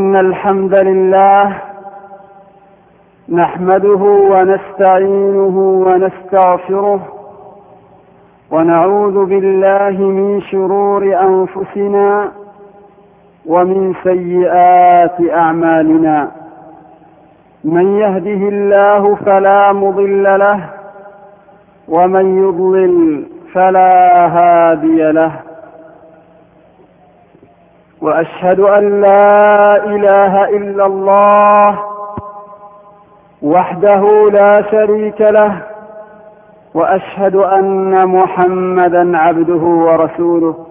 إن الحمد لله نحمده ونستعينه ونستغفره ونعوذ بالله من شرور أنفسنا ومن سيئات أعمالنا. من يهده الله فلا مضل له ومن يضلل فلا هادي له، وأشهد أن لا إله إلا الله وحده لا شريك له، وأشهد أن محمدا عبده ورسوله.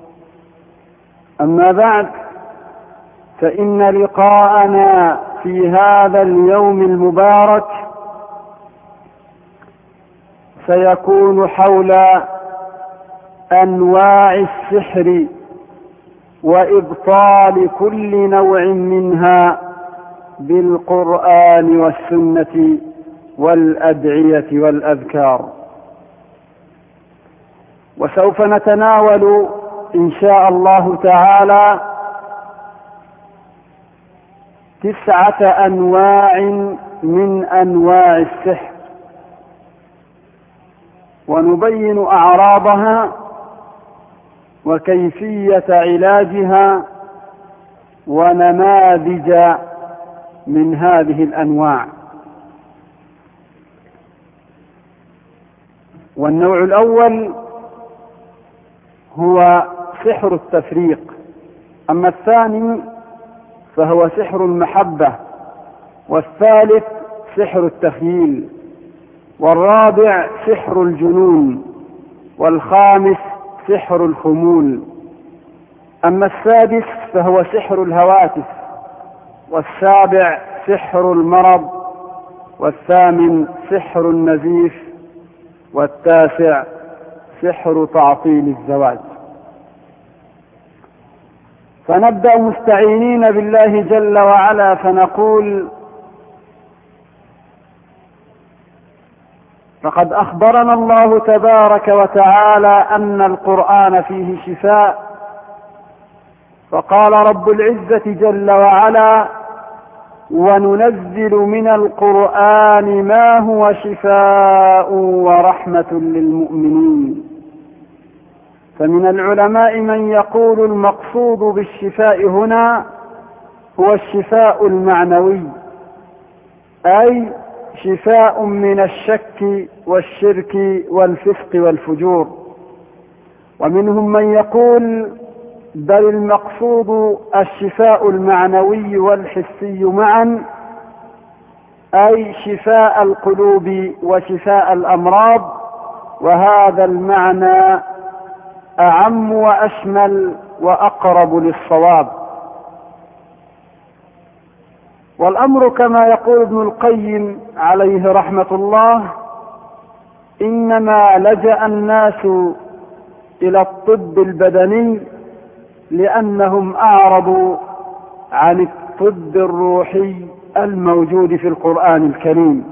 أما بعد، فإن لقاءنا في هذا اليوم المبارك سيكون حول أنواع السحر وإبطال كل نوع منها بالقرآن والسنة والأدعية والأذكار. وسوف نتناول إن شاء الله تعالى 9 أنواع من أنواع السحر، ونبين أعراضها وكيفية علاجها ونماذج من هذه الأنواع. والنوع الأول هو سحر التفريق، أما الثاني فهو سحر المحبة، والثالث سحر التخييل، والرابع سحر الجنون، والخامس سحر الخمول. أما السادس فهو سحر الهواتف، والسابع سحر المرض، والثامن سحر النزيف، والتاسع سحر تعطيل الزواج. فنبدأ مستعينين بالله جل وعلا فنقول: فقد أخبرنا الله تبارك وتعالى أن القرآن فيه شفاء، فقال رب العزة جل وعلا: وننزل من القرآن ما هو شفاء ورحمة للمؤمنين. فمن العلماء من يقول المقصود بالشفاء هنا هو الشفاء المعنوي، أي شفاء من الشك والشرك والفسق والفجور. ومنهم من يقول بل المقصود الشفاء المعنوي والحسي معا، أي شفاء القلوب وشفاء الأمراض، وهذا المعنى أعم وأشمل وأقرب للصواب. والأمر كما يقول ابن القيم عليه رحمة الله: إنما لجأ الناس إلى الطب البدني لأنهم أعرضوا عن الطب الروحي الموجود في القرآن الكريم.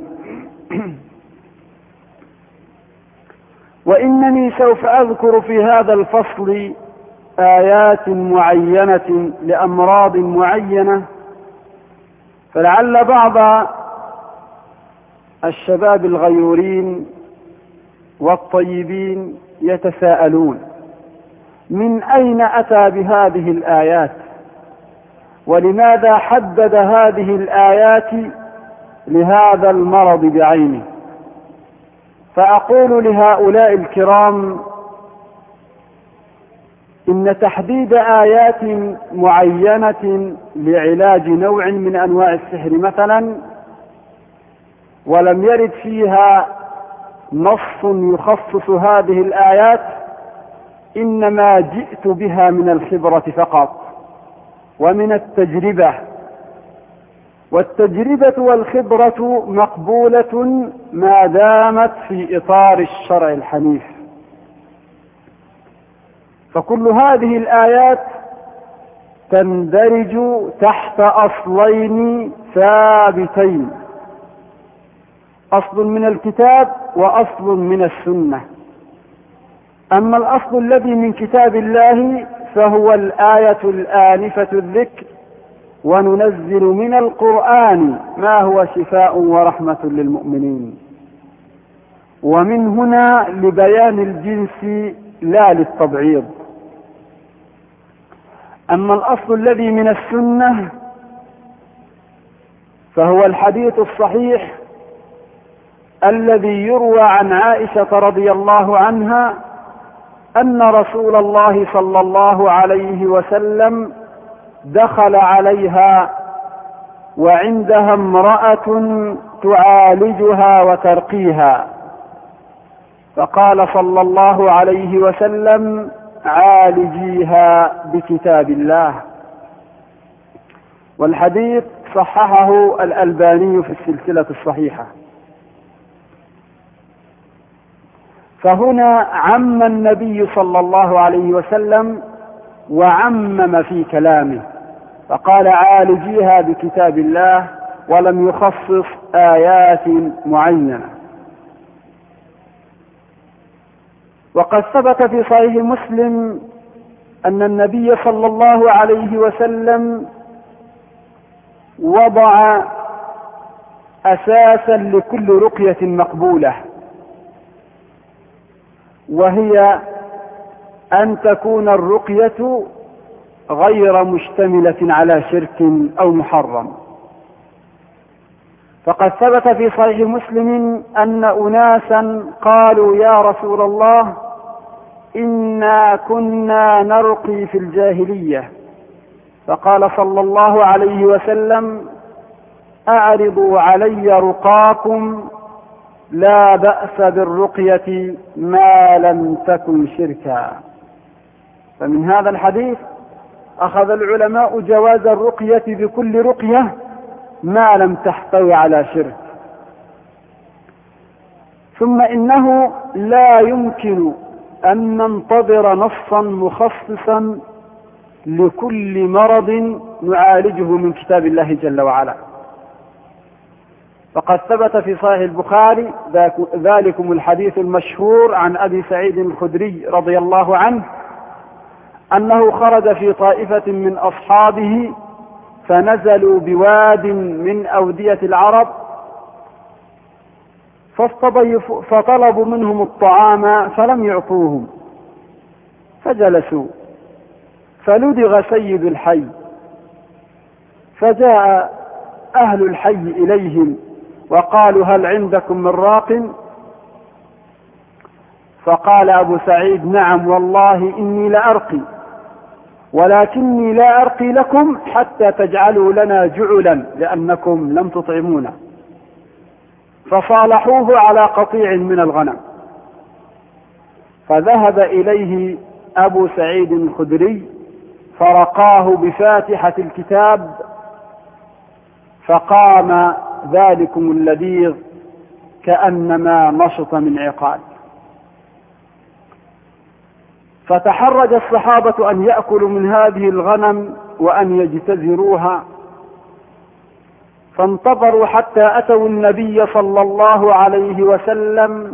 وإنني سوف أذكر في هذا الفصل آيات معينة لأمراض معينة، فلعل بعض الشباب الغيورين والطيبين يتساءلون: من أين أتى بهذه الآيات؟ ولماذا حدد هذه الآيات لهذا المرض بعينه؟ فأقول لهؤلاء الكرام: إن تحديد آيات معينة لعلاج نوع من أنواع السحر مثلا ولم يرد فيها نص يخصص هذه الآيات، إنما جئت بها من الخبرة فقط ومن التجربة، والتجربة والخبرة مقبولة ما دامت في إطار الشرع الحنيف. فكل هذه الآيات تندرج تحت أصلين ثابتين: أصل من الكتاب وأصل من السنة. أما الأصل الذي من كتاب الله فهو الآية الآنفة الذكر وننزل من القرآن ما هو شفاء ورحمة للمؤمنين. ومن هنا لبيان الجنس لا للتبعيض. أما الأصل الذي من السنة فهو الحديث الصحيح الذي يروى عن عائشة رضي الله عنها أن رسول الله صلى الله عليه وسلم دخل عليها وعندها امرأة تعالجها وترقيها، فقال صلى الله عليه وسلم: عالجيها بكتاب الله. والحديث صححه الألباني في السلسلة الصحيحة. فهنا عم النبي صلى الله عليه وسلم وعمم في كلامه، فقال: عالجيها بكتاب الله، ولم يخصص آيات معينة. وقد ثبت في صحيح مسلم أن النبي صلى الله عليه وسلم وضع أساسا لكل رقية مقبولة، وهي أن تكون الرقية غير مشتملة على شرك أو محرم. فقد ثبت في صحيح مسلم أن أناسا قالوا: يا رسول الله، إنا كنا نرقي في الجاهلية. فقال صلى الله عليه وسلم: أعرضوا علي رقاكم، لا بأس بالرقية ما لم تكن شركا. فمن هذا الحديث أخذ العلماء جواز الرقية بكل رقية ما لم تحتوي على شرك. ثم إنه لا يمكن أن ننتظر نصا مخصصا لكل مرض نعالجه من كتاب الله جل وعلا. فقد ثبت في صحيح البخاري ذلكم الحديث المشهور عن أبي سعيد الخدري رضي الله عنه أنه خرج في طائفة من أصحابه فنزلوا بواد من أودية العرب، فطلبوا منهم الطعام فلم يعطوهم، فجلسوا، فلدغ سيد الحي، فجاء أهل الحي إليهم وقالوا: هل عندكم من راق؟ فقال أبو سعيد: نعم والله إني لأرقي، ولكني لا أرقي لكم حتى تجعلوا لنا جعلا لأنكم لم تطعمونا. فصالحوه على قطيع من الغنم، فذهب إليه أبو سعيد الخدري فرقاه بفاتحة الكتاب، فقام ذلكم اللذيذ كأنما نشط من عقال. فتحرج الصحابة أن يأكلوا من هذه الغنم وأن يجتزروها، فانتظروا حتى أتوا النبي صلى الله عليه وسلم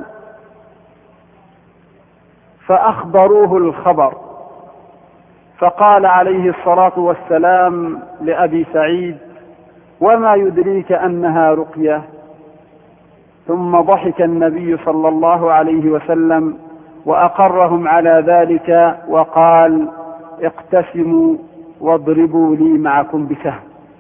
فأخبروه الخبر، فقال عليه الصلاة والسلام لأبي سعيد: وما يدريك أنها رقية؟ ثم ضحك النبي صلى الله عليه وسلم وأقرهم على ذلك وقال: اقتسموا واضربوا لي معكم بسهم.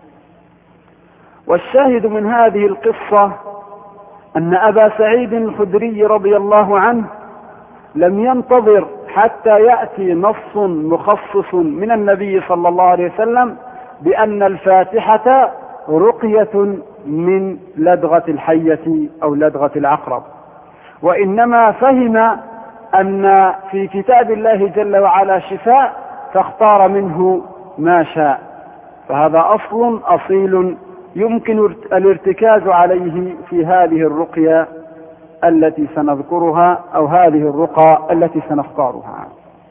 والشاهد من هذه القصة أن أبا سعيد الخدري رضي الله عنه لم ينتظر حتى يأتي نص مخصص من النبي صلى الله عليه وسلم بأن الفاتحة رقية من لدغة الحية أو لدغة العقرب، وإنما فهم أن في كتاب الله جل وعلا شفاء فاختار منه ما شاء. فهذا أصل أصيل يمكن الارتكاز عليه في هذه الرقية التي سنذكرها أو هذه الرقى التي سنختارها.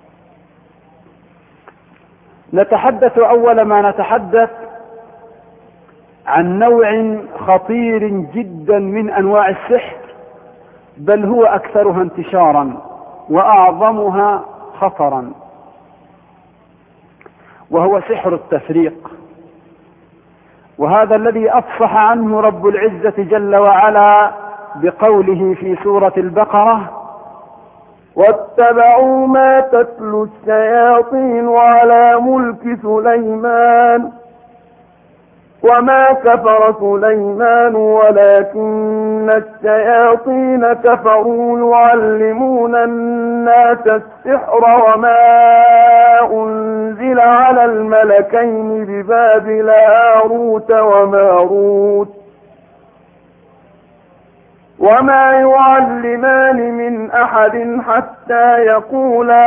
نتحدث أول ما نتحدث عن نوع خطير جدا من أنواع السحر، بل هو أكثرها انتشارا وأعظمها خطرا، وهو سحر التفريق. وهذا الذي أفصح عنه رب العزة جل وعلا بقوله في سورة البقرة: واتبعوا ما تتلو الشياطين على ملك سليمان وما كفر سليمان ولكن الشياطين كفروا يعلمون الناس السحر وما أنزل على الملكين ببابل هاروت وماروت وما يعلمان من أحد حتى يقولا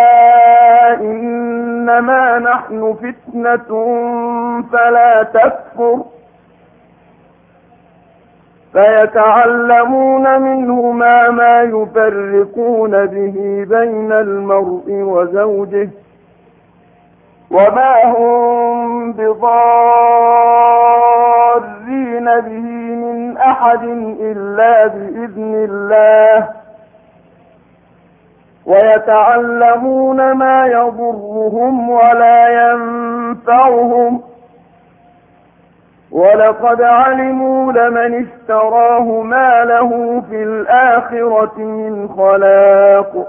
إنما نحن فتنة فلا تكفر فيتعلمون منهما ما يفرقون به بين المرء وزوجه وما هم بضارين به من أحد إلا بإذن الله ويتعلمون ما يضرهم ولا ينفعهم ولقد علموا لمن اشتراه ما له في الآخرة من خلاق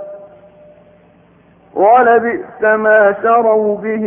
ولبئس ما شروا به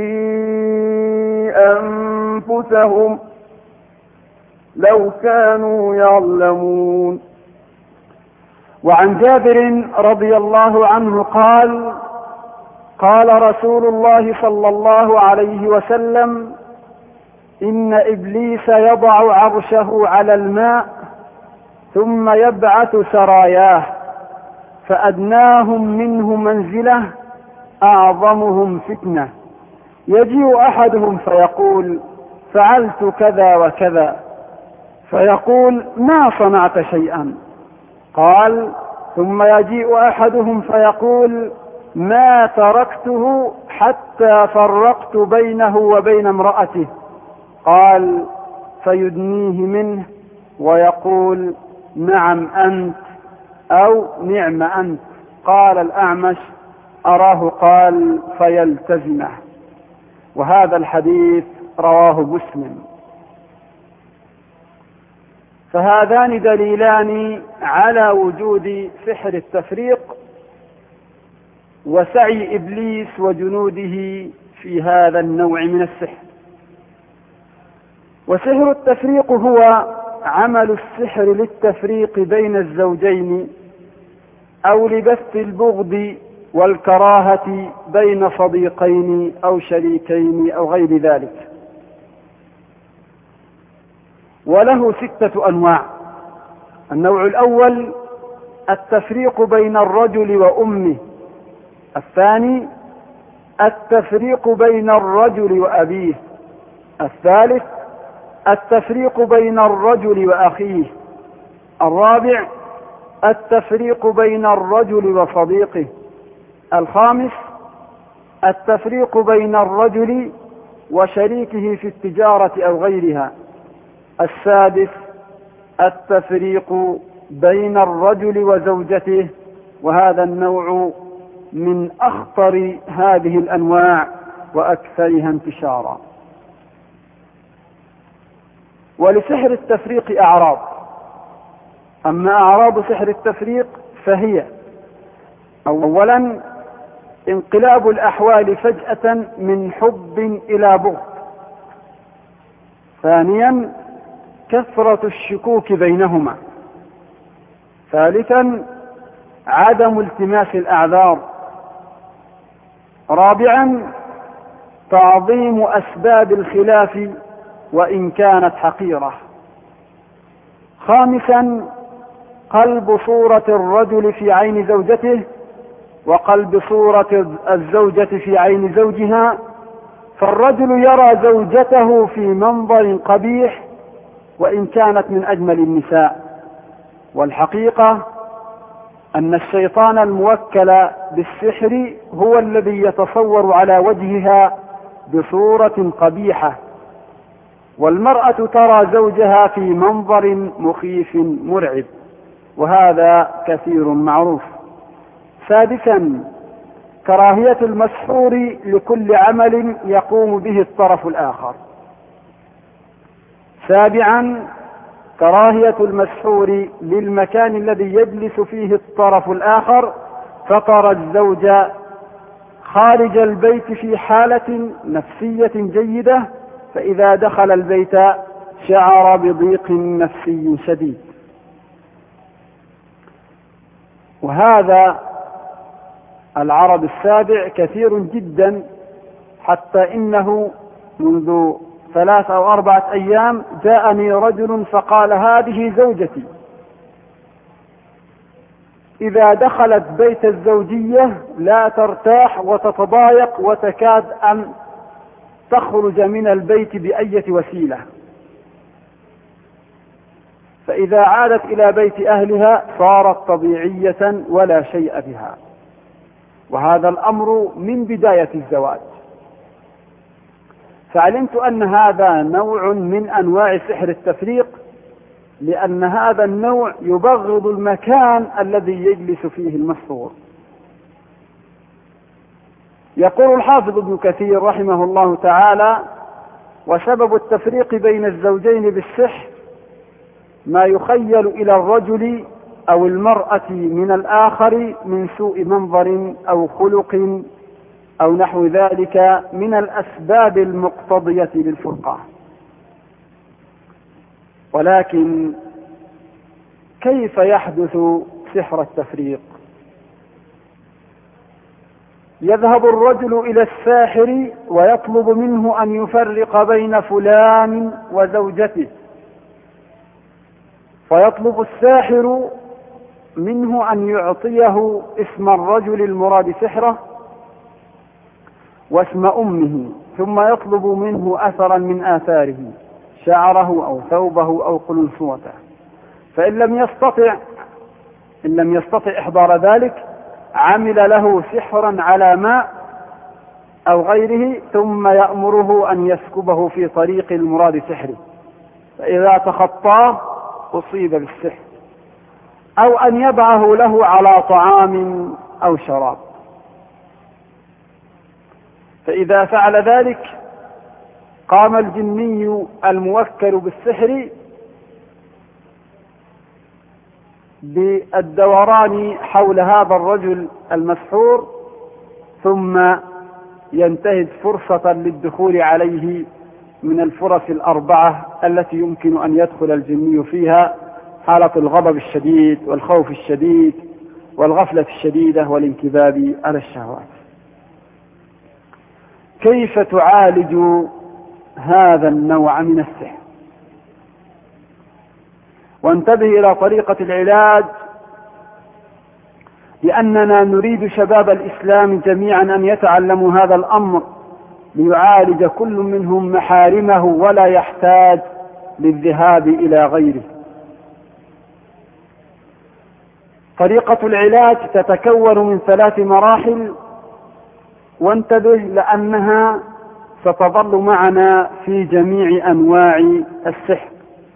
أنفسهم لو كانوا يعلمون. وعن جابر رضي الله عنه قال: قال رسول الله صلى الله عليه وسلم: إن إبليس يضع عرشه على الماء ثم يبعث سراياه فأدناهم منه منزلة أعظمهم فتنة، يجيء أحدهم فيقول: فعلت كذا وكذا، فيقول: ما صنعت شيئا. قال: ثم يجيء أحدهم فيقول: ما تركته حتى فرقت بينه وبين امرأته. قال: فيدنيه منه ويقول: نعم أنت أو نعم أنت. قال الأعمش: أراه قال: فيلتزمه. وهذا الحديث رواه مسلم. فهذان دليلان على وجود سحر التفريق وسعي إبليس وجنوده في هذا النوع من السحر. وسحر التفريق هو عمل السحر للتفريق بين الزوجين أو لبث البغض والكراهة بين صديقين أو شريكين أو غير ذلك. وله 6 أنواع. النوع الأول التفريق بين الرجل وأمه. الثاني التفريق بين الرجل وأبيه. الثالث التفريق بين الرجل وأخيه. الرابع التفريق بين الرجل وصديقه. الخامس التفريق بين الرجل وشريكه في التجارة أو غيرها. السادس التفريق بين الرجل وزوجته، وهذا النوع من أخطر هذه الأنواع وأكثرها انتشارا. ولسحر التفريق أعراض. أما أعراض سحر التفريق فهي: أولا انقلاب الأحوال فجأة من حب إلى بغض. ثانيا كثرة الشكوك بينهما. ثالثا عدم التماس الأعذار. رابعا تعظيم أسباب الخلاف وإن كانت حقيرة. خامسا قلب صورة الرجل في عين زوجته وقلب صورة الزوجة في عين زوجها، فالرجل يرى زوجته في منظر قبيح وإن كانت من أجمل النساء. والحقيقة أن الشيطان الموكل بالسحر هو الذي يتصور على وجهها بصورة قبيحة، والمرأة ترى زوجها في منظر مخيف مرعب، وهذا كثير معروف. سادسا كراهية المسحور لكل عمل يقوم به الطرف الآخر. سابعا كراهية المسحور للمكان الذي يجلس فيه الطرف الآخر، فترى الزوج خارج البيت في حالة نفسية جيدة، فإذا دخل البيت شعر بضيق نفسي شديد. وهذا العرض السابع كثير جدا، حتى إنه منذ 3 أو 4 أيام جاءني رجل فقال: هذه زوجتي إذا دخلت بيت الزوجية لا ترتاح وتتضايق وتكاد أن تخرج من البيت بأية وسيلة، فإذا عادت إلى بيت أهلها صارت طبيعية ولا شيء بها. وهذا الأمر من بداية الزواج. فعلمت أن هذا نوع من أنواع سحر التفريق، لأن هذا النوع يبغض المكان الذي يجلس فيه المسحور. يقول الحافظ ابن كثير رحمه الله تعالى: وسبب التفريق بين الزوجين بالسحر ما يخيل إلى الرجل أو المرأة من الآخر من سوء منظر أو خلق أو نحو ذلك من الأسباب المقتضية للفرقة. ولكن كيف يحدث سحر التفريق؟ يذهب الرجل إلى الساحر ويطلب منه أن يفرق بين فلان وزوجته، فيطلب الساحر منه أن يعطيه اسم الرجل المراد سحره واسم أمه، ثم يطلب منه أثرا من آثاره، شعره أو ثوبه أو قلنسوته، فإن لم يستطع إحضار ذلك عمل له سحرا على ماء أو غيره، ثم يأمره أن يسكبه في طريق المراد سحره، فإذا تخطاه أصيب بالسحر، أو أن يضعه له على طعام أو شراب، فإذا فعل ذلك قام الجني الموكل بالسحر بالدوران حول هذا الرجل المسحور، ثم ينتهز فرصة للدخول عليه من الفرص 4 التي يمكن أن يدخل الجني فيها: حالة الغضب الشديد والخوف الشديد والغفلة الشديدة والانكباب على الشهوات. كيف تعالج هذا النوع من السحر؟ وانتبه إلى طريقة العلاج، لأننا نريد شباب الإسلام جميعا أن يتعلموا هذا الأمر ليعالج كل منهم محارمه ولا يحتاج للذهاب إلى غيره. طريقة العلاج تتكون من 3 مراحل، وانتبه لأنها ستظل معنا في جميع أنواع السحر.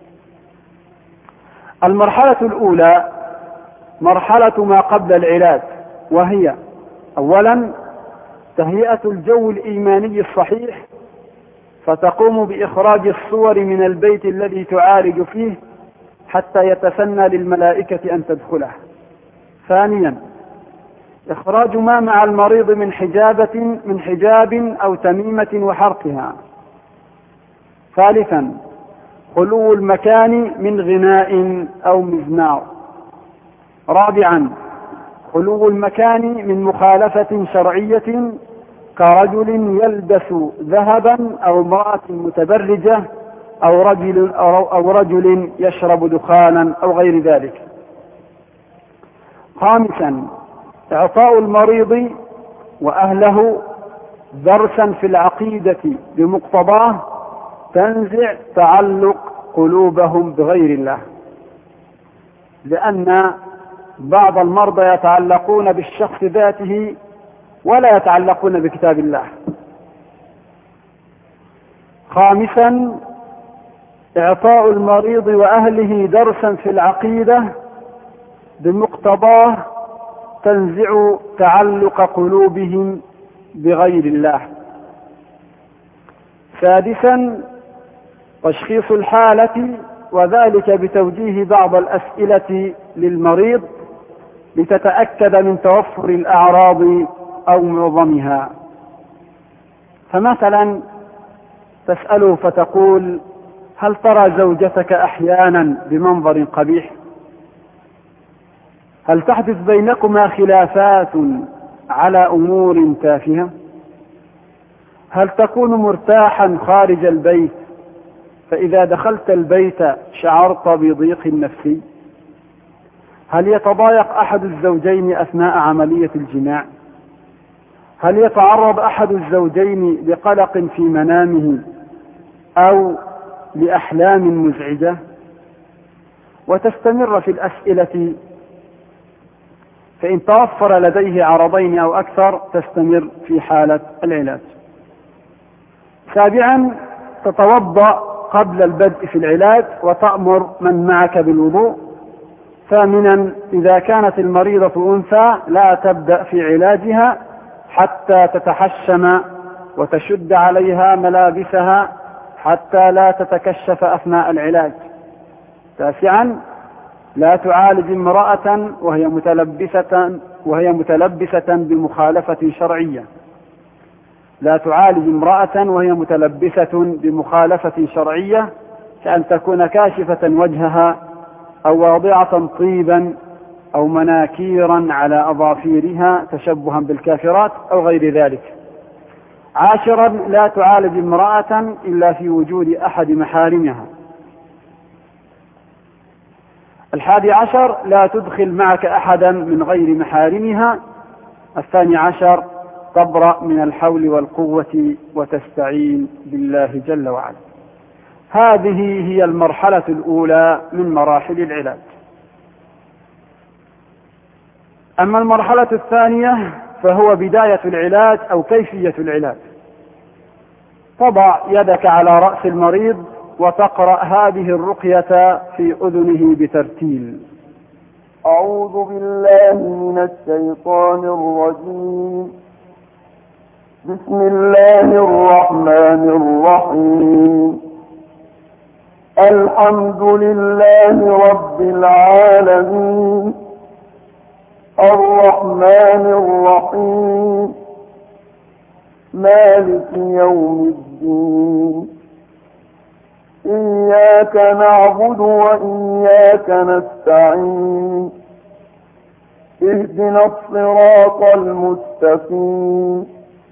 المرحلة الأولى مرحلة ما قبل العلاج، وهي: أولا تهيئة الجو الإيماني الصحيح، فتقوم بإخراج الصور من البيت الذي تعالج فيه حتى يتسنى للملائكة أن تدخله. ثانيا إخراج ما مع المريض من حجاب أو تميمة وحرقها. ثالثا خلو المكان من غناء أو مزمار. رابعا خلو المكان من مخالفة شرعية كرجل يلبس ذهبا أو امرأة متبرجة أو رجل يشرب دخانا أو غير ذلك. خامسا إعطاء المريض وأهله درسا في العقيدة بمقتضاه تنزع تعلق قلوبهم بغير الله، لأن بعض المرضى يتعلقون بالشخص ذاته ولا يتعلقون بكتاب الله. خامسا إعطاء المريض وأهله درسا في العقيدة بمقتضاه تنزع تعلق قلوبهم بغير الله. سادسا تشخيص الحالة، وذلك بتوجيه بعض الأسئلة للمريض لتتأكد من توفر الأعراض أو معظمها. فمثلا تسأله فتقول: هل ترى زوجتك أحيانا بمنظر قبيح؟ هل تحدث بينكما خلافات على أمور تافهة؟ هل تكون مرتاحا خارج البيت فإذا دخلت البيت شعرت بضيق نفسي؟ هل يتضايق أحد الزوجين أثناء عملية الجماع؟ هل يتعرض أحد الزوجين لقلق في منامه أو لأحلام مزعجة؟ وتستمر في الأسئلة، فإن توفر لديه عرضين أو أكثر تستمر في حالة العلاج. سابعا، تتوضأ قبل البدء في العلاج وتأمر من معك بالوضوء. ثامنا، إذا كانت المريضة أنثى لا تبدأ في علاجها حتى تتحشم وتشد عليها ملابسها حتى لا تتكشف أثناء العلاج. تاسعا، لا تعالج امرأة وهي متلبسة بمخالفة شرعية. لا تعالج امرأة وهي متلبسة بمخالفة شرعية، كأن تكون كاشفة وجهها أو واضعة طيبا أو مناكيرا على أظافيرها تشبها بالكافرات أو غير ذلك. عاشرا، لا تعالج امرأة إلا في وجود أحد محارمها. 11، لا تدخل معك أحدا من غير محارمها. 12، تبرأ من الحول والقوة وتستعين بالله جل وعلا. هذه هي المرحلة الأولى من مراحل العلاج. أما المرحلة الثانية فهو بداية العلاج أو كيفية العلاج. تضع يدك على رأس المريض وتقرأ هذه الرقية في أذنه بترتيل: أعوذ بالله من الشيطان الرجيم. بسم الله الرحمن الرحيم. الحمد لله رب العالمين، الرحمن الرحيم، مالك يوم الدين، إياك نعبد وإياك نستعين، اهدنا الصراط المستقيم،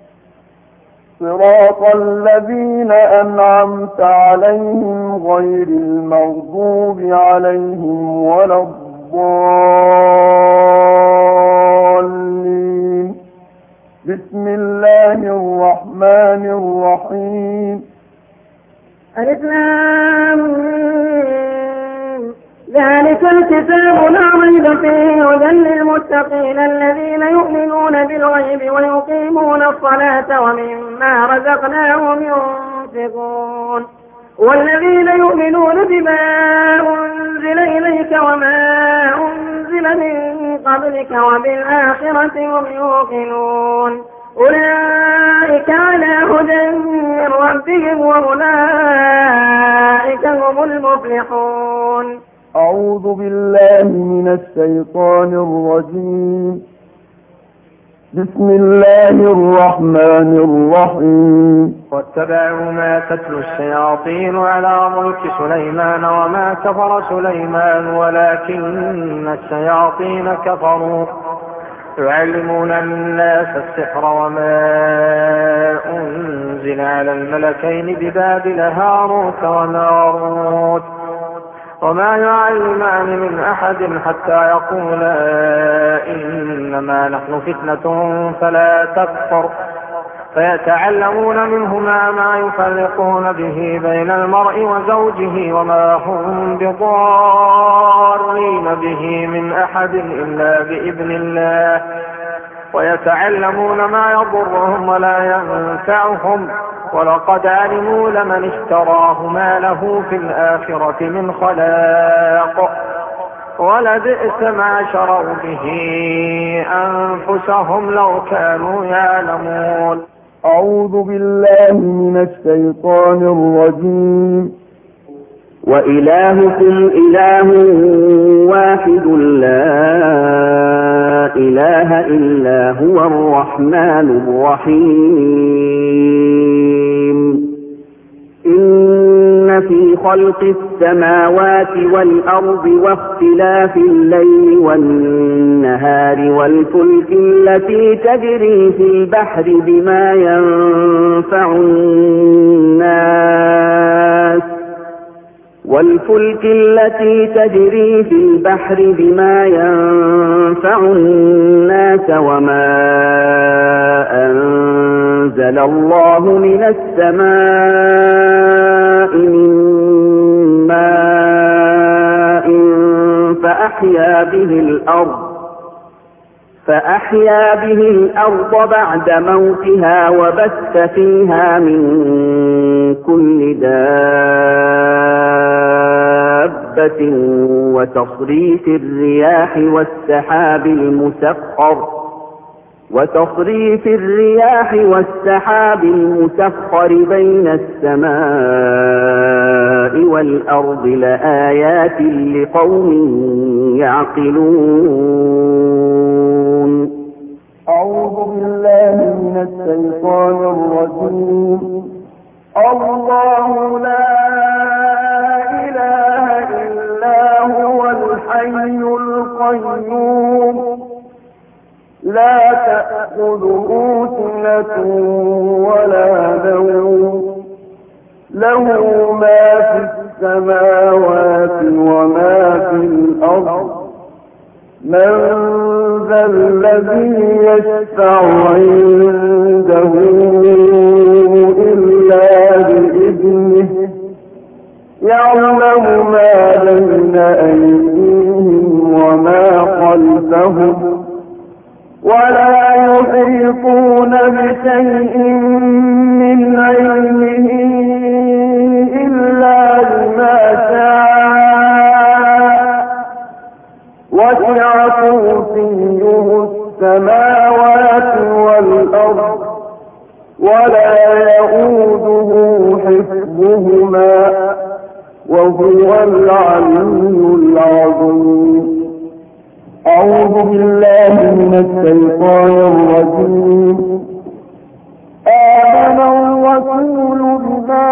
صراط الذين أنعمت عليهم غير المغضوب عليهم ولا الضالين. بسم الله الرحمن الرحيم. الإسلام ذلك الكتاب لا ريب فيه هدى للمتقين الذين يؤمنون بالغيب ويقيمون الصلاة ومما رزقناهم ينفقون والذين يؤمنون بما أنزل إليك وما أنزل من قبلك وبالآخرة هم يوقنون أولئك على هدى من ربهم وأولئك هم المفلحون. أعوذ بالله من الشيطان الرجيم. بسم الله الرحمن الرحيم. واتبعوا ما تتلو الشياطين على ملك سليمان وما كفر سليمان ولكن الشياطين كفروا يعلمون الناس السحر وما أنزل على الملكين ببابل هاروت وماروت وما يعلمان من أحد حتى يقولا إنما نحن فتنة فلا تكفر فيتعلمون منهما ما يفرقون به بين المرء وزوجه وما هم بضارين به من أحد إلا بإذن الله ويتعلمون ما يضرهم ولا ينفعهم ولقد علموا لمن اشتراه ما له في الآخرة من خلاق ولبئس ما شروا به أنفسهم لو كانوا يعلمون. أعوذ بالله من الشيطان الرجيم. وإلهكم إله واحد لا إله إلا هو الرحمن الرحيم إن في خلق السماوات والأرض واختلاف الليل والنهار والفلك التي تجري في البحر بما ينفع الناس وما أنزل الله من السماء من ماء فأحيا به الأرض بعد موتها وبث فيها من كل دابة وتصريف الرياح والسحاب المسخر بين السماء والأرض لآيات لقوم يعقلون. أعوذ بالله من الشيطان الرجيم. الله لا إله إلا هو الحي القيوم لا تأخذه سنة ولا نوم له ما في السماوات وما في الأرض من ذا الذي يشفع عنده إلا بإذنه يعلم ما بين أيديهم وما خلفهم ولا يحيطون بشيء من علمه إلا بما شاء وسع كرسيه السماوات والأرض ولا يؤوده حفظهما وهو العلي العظيم. أعوذ بالله من الشيطان الرجيم. آمن الرسول بما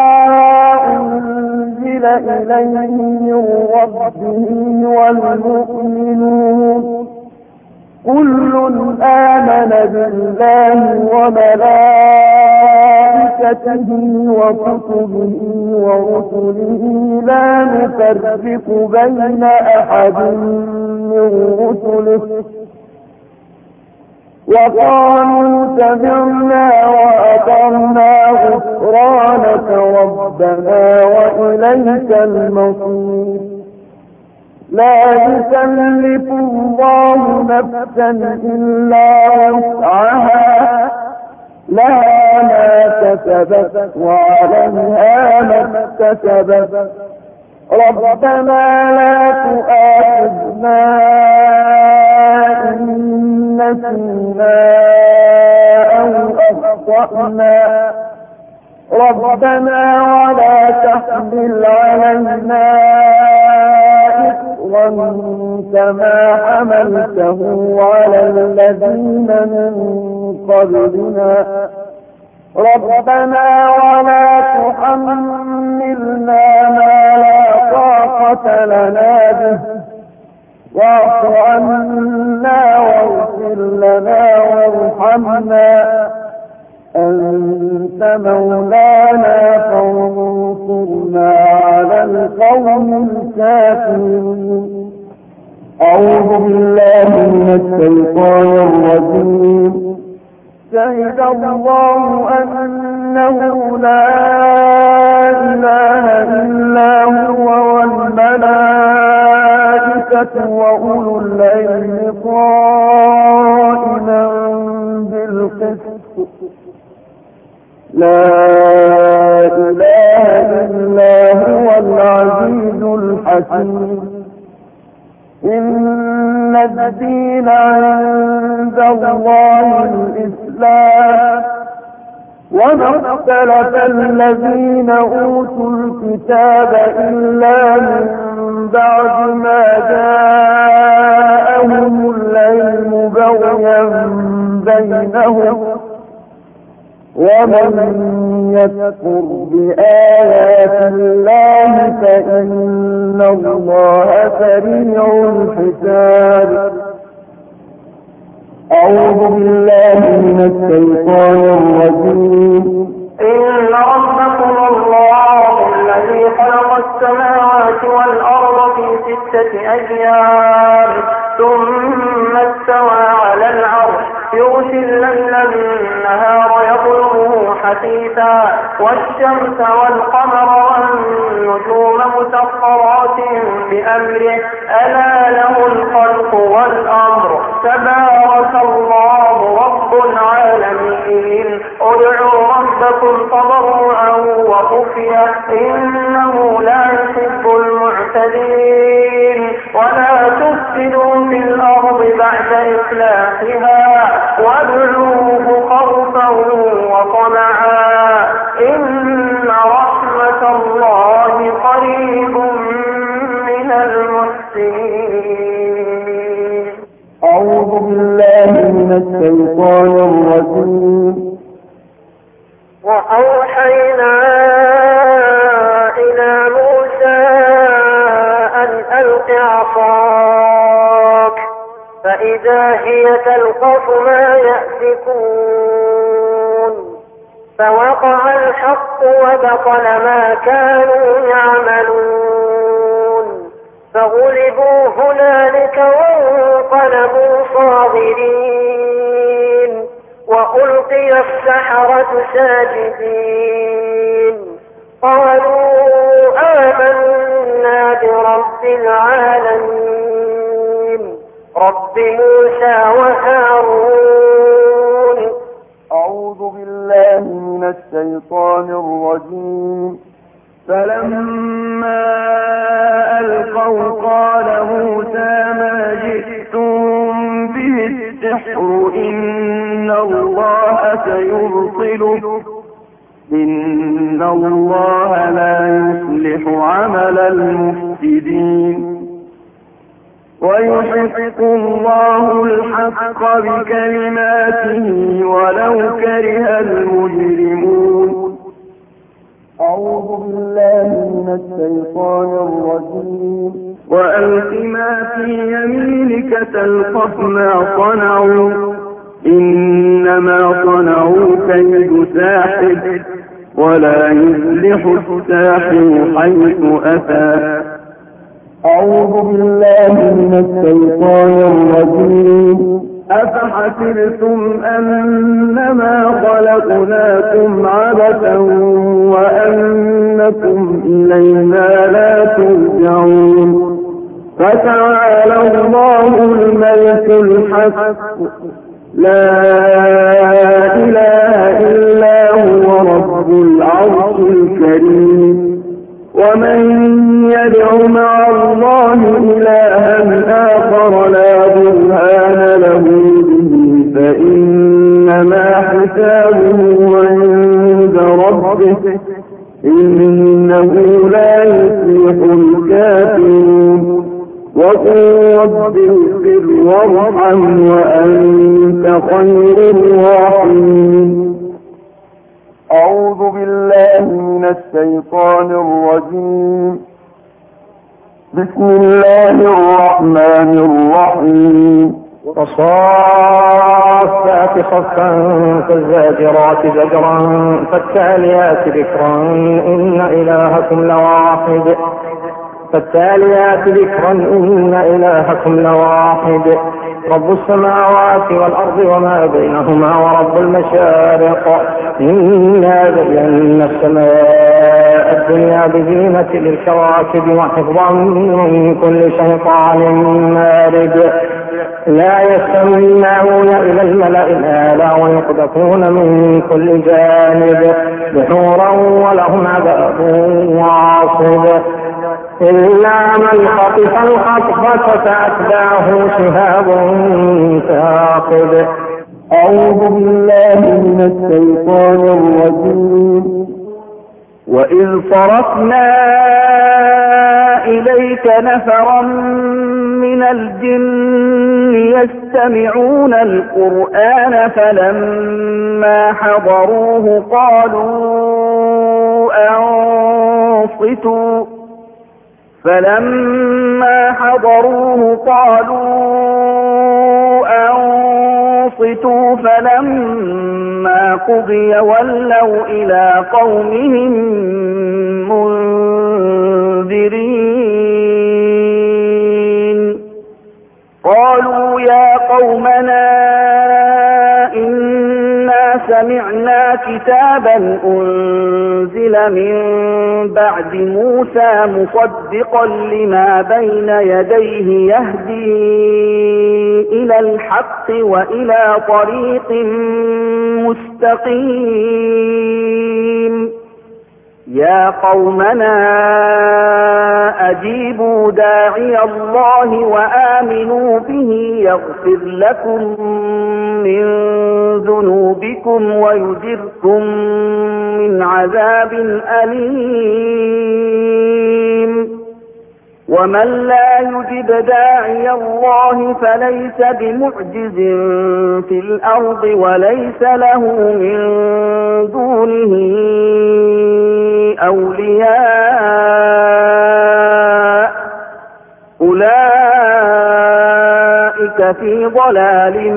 أنزل إليه من ربه والمؤمنون كل آمن بالله وملائكته وكتبه ورسله لا نفرق بين أحد من رسله وقالوا سمعنا وأطعنا غفرانك ربنا وإليك المصير. لا يكلف الله نفسا إلا وسعها لها ما كسبت وعليها ما اكتسبت ربنا لا تؤاخذنا إن نسينا أو أخطأنا ربنا ولا تحمل علينا إصرا كما حملته على الذين من قبلنا ربنا ولا تحملنا ما لا طاقة لنا به واعف عنا واغفر لنا وارحمنا أنت مولانا فانصرنا على القوم الكافرين. أعوذ بالله من الشيطان الرجيم. شهد الله أنه لا إله إلا هو والملائكة وأولو العلم قائما بالقسط لا إله إلا هو العزيز الحكيم. إن الدين عند الله الإسلام وما اختلف الذين أوتوا الكتاب إلا من بعد ما جاءهم العلم بغيا بينهم ومن يكفر بآيات الله فإن الله سريع الحساب. أعوذ بالله من الشيطان الرجيم. إن ربكم الله الذي خلق السماوات والأرض في 6 أيام ثم استوى على العرش يغشي الليل النهار يطلبه حثيثا والشمس والقمر والنجوم مسخرات بأمره ألا له الخلق والأمر تبارك الله رب العالمين. ادعوا ربكم تضرعا وخفيا إنه لا يحب المعتدين. ولا تفسدوا في الأرض بعد إصلاحها وادعوه خوفا وطمعا إن رحمة الله قريب من المحسنين. أعوذ بالله من الشيطان الرجيم. وأوحينا إلى موسى أن ألق عصاك فإذا هي تلقف ما يأفكون فوقع الحق وبطل ما كانوا يعملون فغلبوا هنالك وانقلبوا صاغرين وألقي السحرة ساجدين قالوا آمنا برب العالمين رب موسى وهارون. أعوذ بالله من الشيطان الرجيم. فلما ألقوا قال موسى ما جئتم به السحر إن الله سيبطله إن الله لا يصلح عمل المفسدين ويحق الله الحق بكلماته ولو كره المجرمون. أعوذ بالله من الشيطان الرجيم. وألق ما في يمينك تلقف ما صنعوا إنما صنعوا كيد ساحر ولا يفلح الساحر حيث أتى. أعوذ بالله من الشيطان الرجيم. أفحسبتم أنما خلقناكم عبثا وأنكم إلينا لا ترجعون فتعالى الله الملك الحق لا إله إلا هو رب العرش الكريم. ومن يدع مع الله إلها آخر لا برهان له به فإنما حسابه عند ربه إنه لا يفلح الكافرون. وقل رب اغفر وارحم وأنت خير الراحمين. أعوذ بالله من الشيطان الرجيم. بسم الله الرحمن الرحيم. والصافات صفا فالزاجرات زجرا فالتاليات ذكرا إن إلهكم لواحد فالتاليات ذكرا إن إلهكم لواحد رب السماوات والأرض وما بينهما ورب المشارق إنا زينا السماء الدنيا بزينة للكواكب وحفظا من كل شيطان مارد لا يستمعون إلى الملأ الأعلى ويقذفون من كل جانب دحورا ولهم عذاب واصب إلا من خطف الخطفة فأتبعه شهاب ثاقب أعوذ بالله من الشيطان الرجيم. وإذ صرفنا إليك نفرا من الجن يستمعون القرآن فلما حضروه أنصتوا فلما قضي ولوا إلى قومهم منذرين. قالوا يا قومنا إنا سمعنا كتابا أنزل من بعد موسى مصدقا لما بين يديه يهدي إلى الحق وإلى طريق مستقيم. يا قومنا أجيبوا داعي الله وآمنوا به يغفر لكم من ذنوبكم ويجركم من عذاب أليم. ومن لا يجب داعي الله فليس بمعجز في الأرض وليس له من دونه أولياء أولئك في ضلال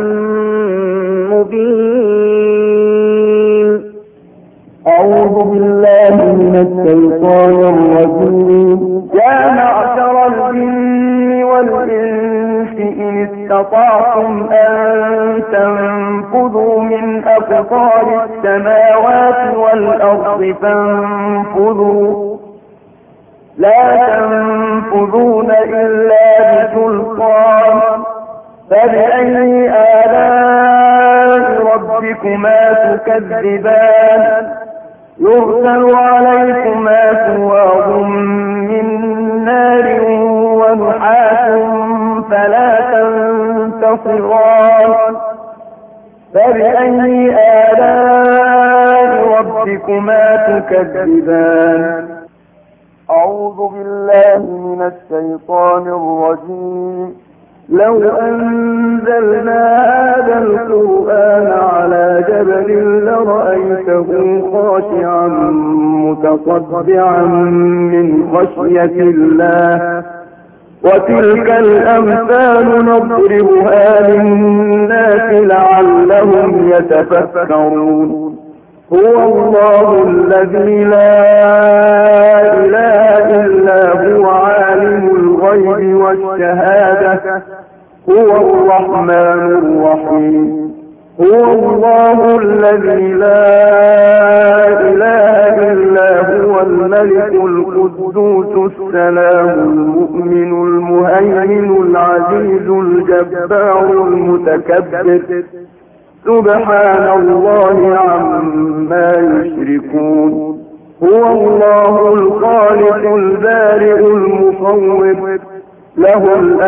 مبين. أعوذ بالله من الشيطان الرجيم. يا معشر الجن والإنس إن استطعتم أن تنفذوا من أقطار السماوات والأرض فانفذوا لا تنفذون إلا بسلطان. فبأي آلاء ربكما تكذبان؟ يرسل عليكما شواظ من نار ونحاس فلا تنتصران. فبأي آلاء ربكما تكذبان؟ أعوذ بالله من الشيطان الرجيم. لو أنزلنا هذا القرآن على جبل لرأيته خاشعا متصدعا من خشية الله. وتلك الأمثال نضربها للناس لعلهم يتفكرون. هو الله الذي لا إله إلا هو عالم الغيب والشهادة هو الرحمن الرحيم. هو الله الذي لا إله إلا هو الملك القدوس السلام المؤمن المهيمن العزيز الجبار المتكبر سبحان الله عما يشركون. هو الله الخالق البارئ المصور له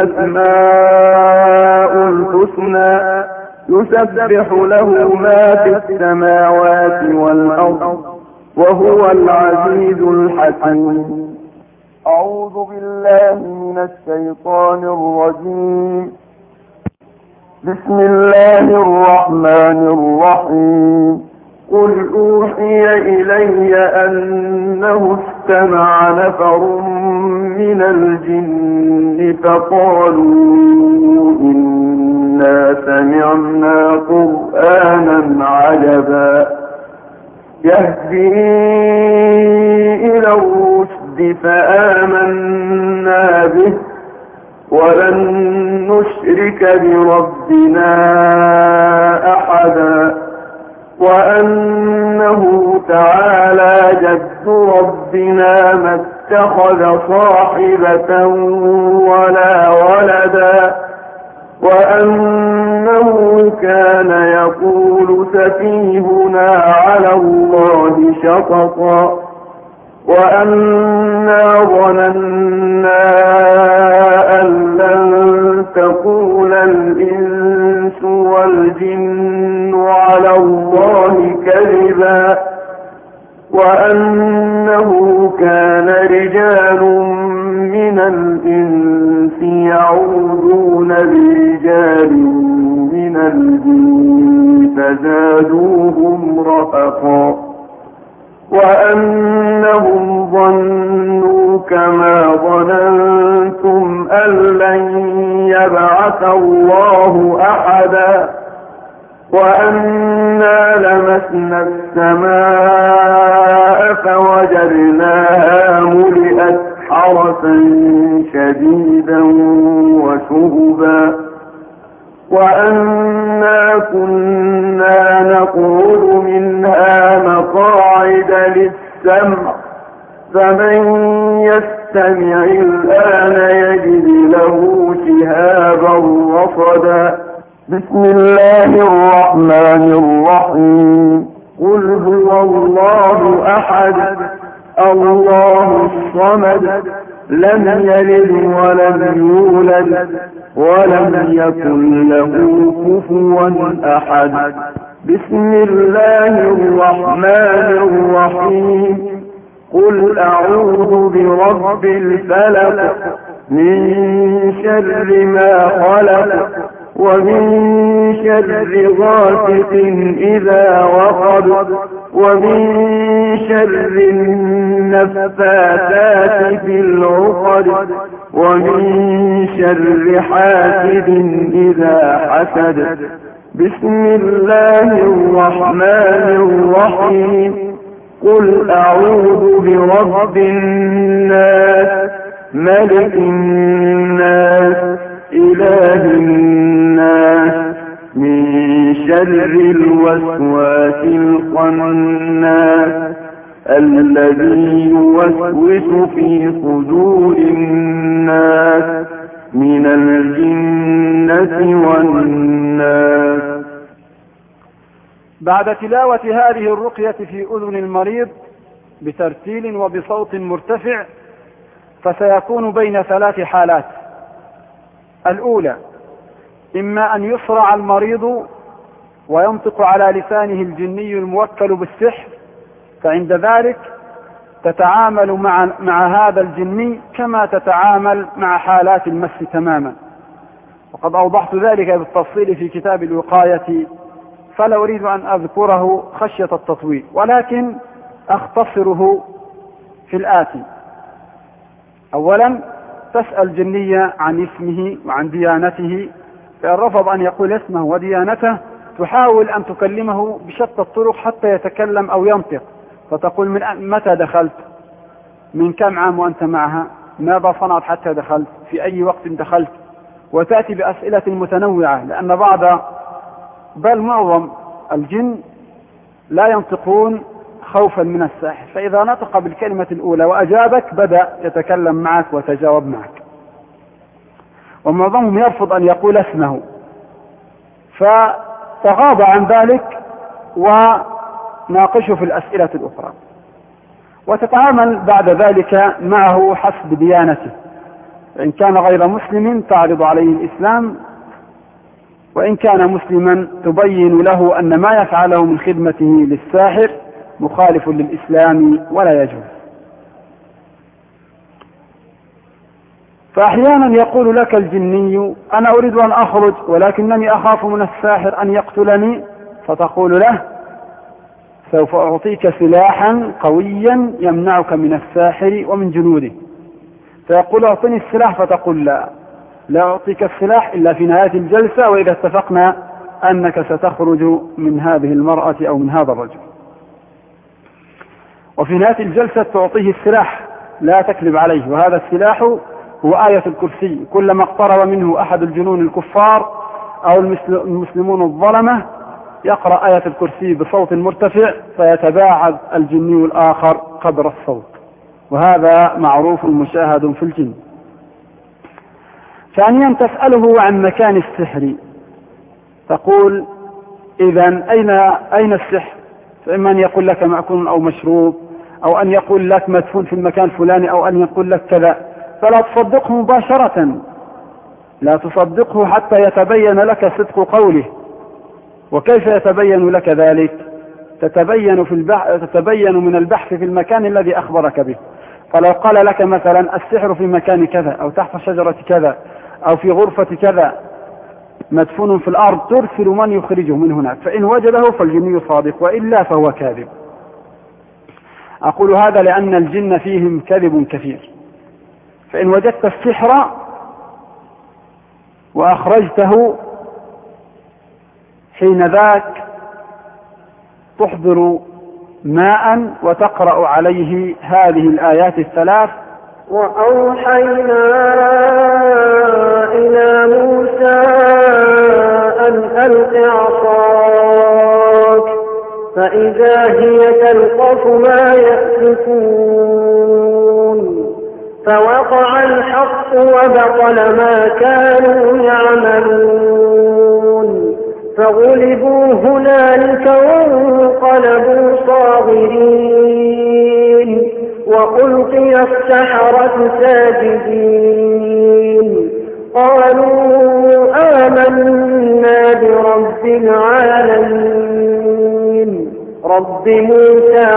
الأسماء الحسنى يسبح له ما في السماوات والأرض وهو العزيز الحكيم. أعوذ بالله من الشيطان الرجيم. بسم الله الرحمن الرحيم. قل أوحي إلي أنه استمع نفر من الجن فقالوا إنا سمعنا قرآنا عجبا يهدي إلى الرشد فآمنا به ولن نشرك بربنا أحدا وأنه تعالى جد ربنا ما اتخذ صاحبة ولا ولدا وأنه كان يقول سفيهنا على الله شططا وأنا ظننا أن لن تقول الإنس والجن من الإنس يعوذون برجال من الجن فزادوهم رهقا وأنهم ظنوا كما ظننتم أن لن يبعث الله أحدا وأنا لمسنا السماء فوجدناها ملئت حرسا شديدا وشهبا وأنا كنا نقعد منها مقاعد للسمع فمن يستمع الآن يجد له شهابا رصدا. بسم الله الرحمن الرحيم. قل هو الله أحد الله الصمد لم يلد ولم يولد ولم يكن له كفوا أحد. بسم الله الرحمن الرحيم. قل أعوذ برب الفلق من شر ما خلق ومن شر غاسق إذا وقب ومن شر النفاثات في العقد ومن شر حاسد إذا حسد. بسم الله الرحمن الرحيم. قل أعوذ برب الناس ملك الناس إله الناس من شر الوسواس الخناس الذي يوسوس في صدور الناس من الجنة والناس. بعد تلاوة هذه الرقية في أذن المريض بترتيل وبصوت مرتفع فسيكون بين ثلاث حالات. الأولى إما أن يصرع المريض وينطق على لسانه الجني الموكل بالسحر فعند ذلك تتعامل مع هذا الجني كما تتعامل مع حالات المس تماما، وقد أوضحت ذلك بالتفصيل في كتاب الوقاية فلا أريد أن أذكره خشية التطويل، ولكن أختصره في الآتي. أولا تسأل جنية عن اسمه وعن ديانته، فإن رفض أن يقول اسمه وديانته تحاول أن تكلمه بشتى الطرق حتى يتكلم أو ينطق، فتقول من متى دخلت، من كم عام وأنت معها، ماذا صنعت حتى دخلت، في أي وقت دخلت، وتأتي بأسئلة متنوعة، لأن بل معظم الجن لا ينطقون خوفا من الساحر، فإذا نطق بالكلمة الأولى وأجابك بدأ يتكلم معك وتجاوب معك، ومعظمهم يرفض أن يقول اسمه فتغاضى عن ذلك وناقشه في الأسئلة الأخرى، وتتعامل بعد ذلك معه حسب ديانته، إن كان غير مسلم تعرض عليه الإسلام، وإن كان مسلما تبين له أن ما يفعله من خدمته للساحر مخالف للإسلام ولا يجوز. فأحيانا يقول لك الجني أنا أريد أن أخرج ولكنني أخاف من الساحر أن يقتلني، فتقول له سوف أعطيك سلاحا قويا يمنعك من الساحر ومن جنوده، فيقول أعطني السلاح، فتقول لا أعطيك السلاح إلا في نهاية الجلسة، وإذا اتفقنا أنك ستخرج من هذه المرأة أو من هذا الرجل. وفي نهاية الجلسة تعطيه السلاح لا تكذب عليه، وهذا السلاح هو آية الكرسي، كلما اقترب منه أحد الجنون الكفار أو المسلمون الظلمة يقرأ آية الكرسي بصوت مرتفع فيتباعد الجني الآخر قدر الصوت، وهذا معروف مشاهد في الجن. ثانيا تسأله عن مكان السحر، تقول إذن أين السحر؟ فإما أن يقول لك مأكول أو مشروب، أو أن يقول لك مدفون في المكان الفلاني، أو أن يقول لك كذا، فلا تصدقه مباشرة، لا تصدقه حتى يتبين لك صدق قوله. وكيف يتبين لك ذلك؟ تتبين من البحث في المكان الذي أخبرك به، فلو قال لك مثلا السحر في مكان كذا أو تحت شجرة كذا أو في غرفة كذا مدفون في الأرض، ترسل من يخرجه من هناك، فإن وجده فالجني صادق وإلا فهو كاذب. أقول هذا لأن الجن فيهم كذب كثير، فإن وجدت السحر وأخرجته حين ذاك تحضر ماء وتقرأ عليه هذه الآيات الثلاث: وأوحينا إلى موسى أن ألق عصاك فإذا هي تلقف ما يأفكون فوقع الحق وبطل ما كانوا يعملون فغلبوا هنالك وانقلبوا صاغرين وألقي السحرة ساجدين قالوا آمنا برب العالمين رب موسى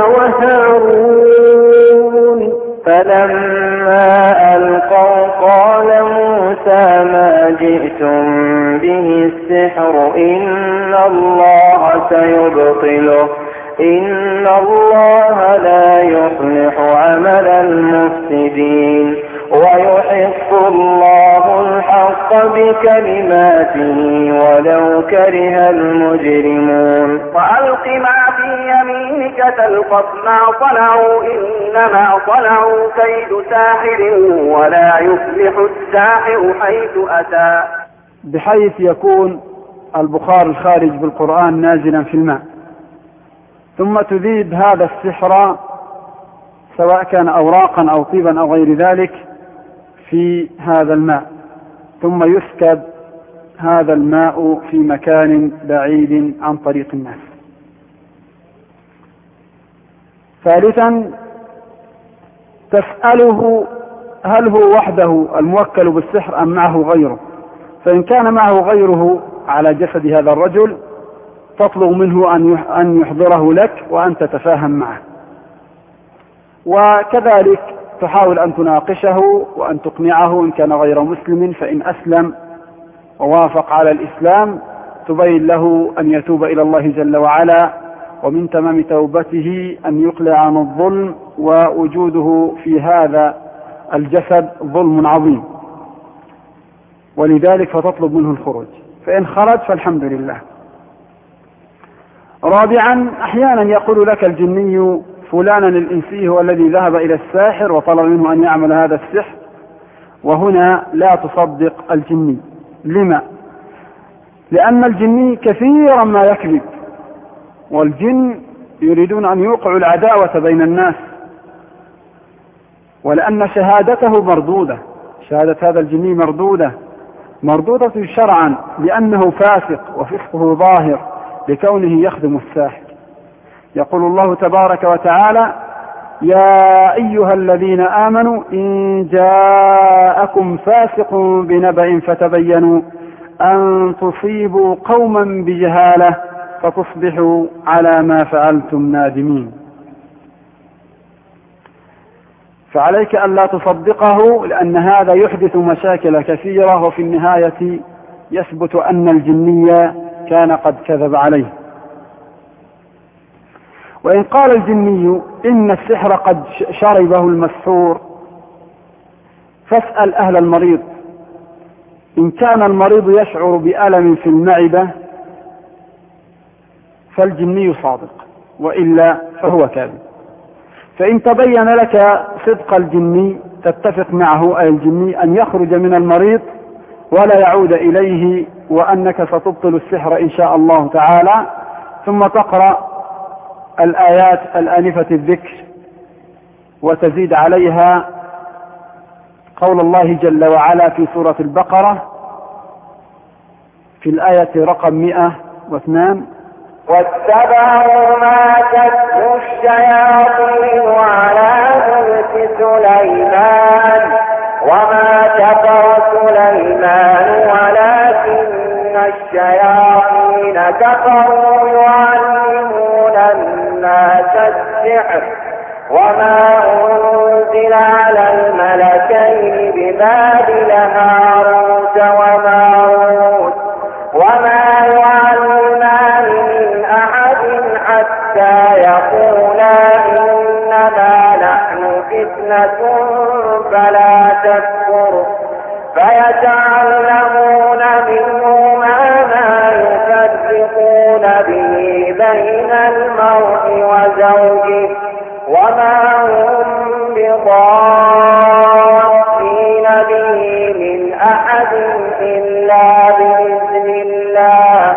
وهارون. فلما ألقوا قال موسى ما جئتم به السحر إن الله سيبطله إن الله لا يصلح عمل المفسدين ويحق الله الحق بكلماته ولو كره المجرمون. وألق ما في يمينك تلقف ما صنعوا إنما صنعوا كيد ساحر ولا يفلح الساحر حيث أتى، بحيث يكون البخار الخارج بالقرآن نازلا في الماء، ثم تذيب هذا السحر سواء كان أوراقا أو طيبا أو غير ذلك في هذا الماء، ثم يسكب هذا الماء في مكان بعيد عن طريق الناس. ثالثا تسأله هل هو وحده الموكل بالسحر أم معه غيره، فإن كان معه غيره على جسد هذا الرجل تطلب منه أن يحضره لك وأن تتفاهم معه، وكذلك تحاول أن تناقشه وأن تقنعه إن كان غير مسلم، فإن أسلم ووافق على الإسلام تبين له أن يتوب إلى الله جل وعلا، ومن تمام توبته أن يقلع عن الظلم، ووجوده في هذا الجسد ظلم عظيم، ولذلك فتطلب منه الخروج، فإن خرج فالحمد لله. رابعا أحيانا يقول لك الجني فلانا الإنسي هو الذي ذهب إلى الساحر وطلب منه أن يعمل هذا السحر، وهنا لا تصدق الجني. لما؟ لأن الجني كثيرا ما يكذب، والجن يريدون أن يوقعوا العداوة بين الناس، ولأن شهادته مردودة، شهادة هذا الجني مردودة شرعا، لأنه فاسق وفسقه ظاهر لكونه يخدم الساحر. يقول الله تبارك وتعالى: يا أيها الذين آمنوا إن جاءكم فاسق بنبأ فتبينوا أن تصيبوا قوما بجهالة فتصبحوا على ما فعلتم نادمين. فعليك أن لا تصدقه، لأن هذا يحدث مشاكل كثيرة، وفي النهاية يثبت أن الجني كان قد كذب عليه. وإن قال الجني إن السحر قد شربه المسحور فاسأل أهل المريض، إن كان المريض يشعر بألم في المعدة فالجني صادق، وإلا فهو كاذب. فإن تبين لك صدق الجني تتفق معه أي الجني أن يخرج من المريض ولا يعود إليه، وأنك ستبطل السحر إن شاء الله تعالى، ثم تقرأ الآيات الآنفة الذكر وتزيد عليها قول الله جل وعلا في سورة البقرة في الآية رقم 102: واتبعوا ما تتلو الشياطين على ملك سليمان وما كفر سليمان ولكن الشياطين كفروا يعلمون الناس السحر وما أرسل على الملكين ببابل هاروت وماروت وما يعلمان من أحد حتى يقولا إنما نحن فتنة فلا تكفر فيتعلمون منهما ما يفرقون به بين المرء وزوجه وما هم بضارين به من أحد إلا بإذن الله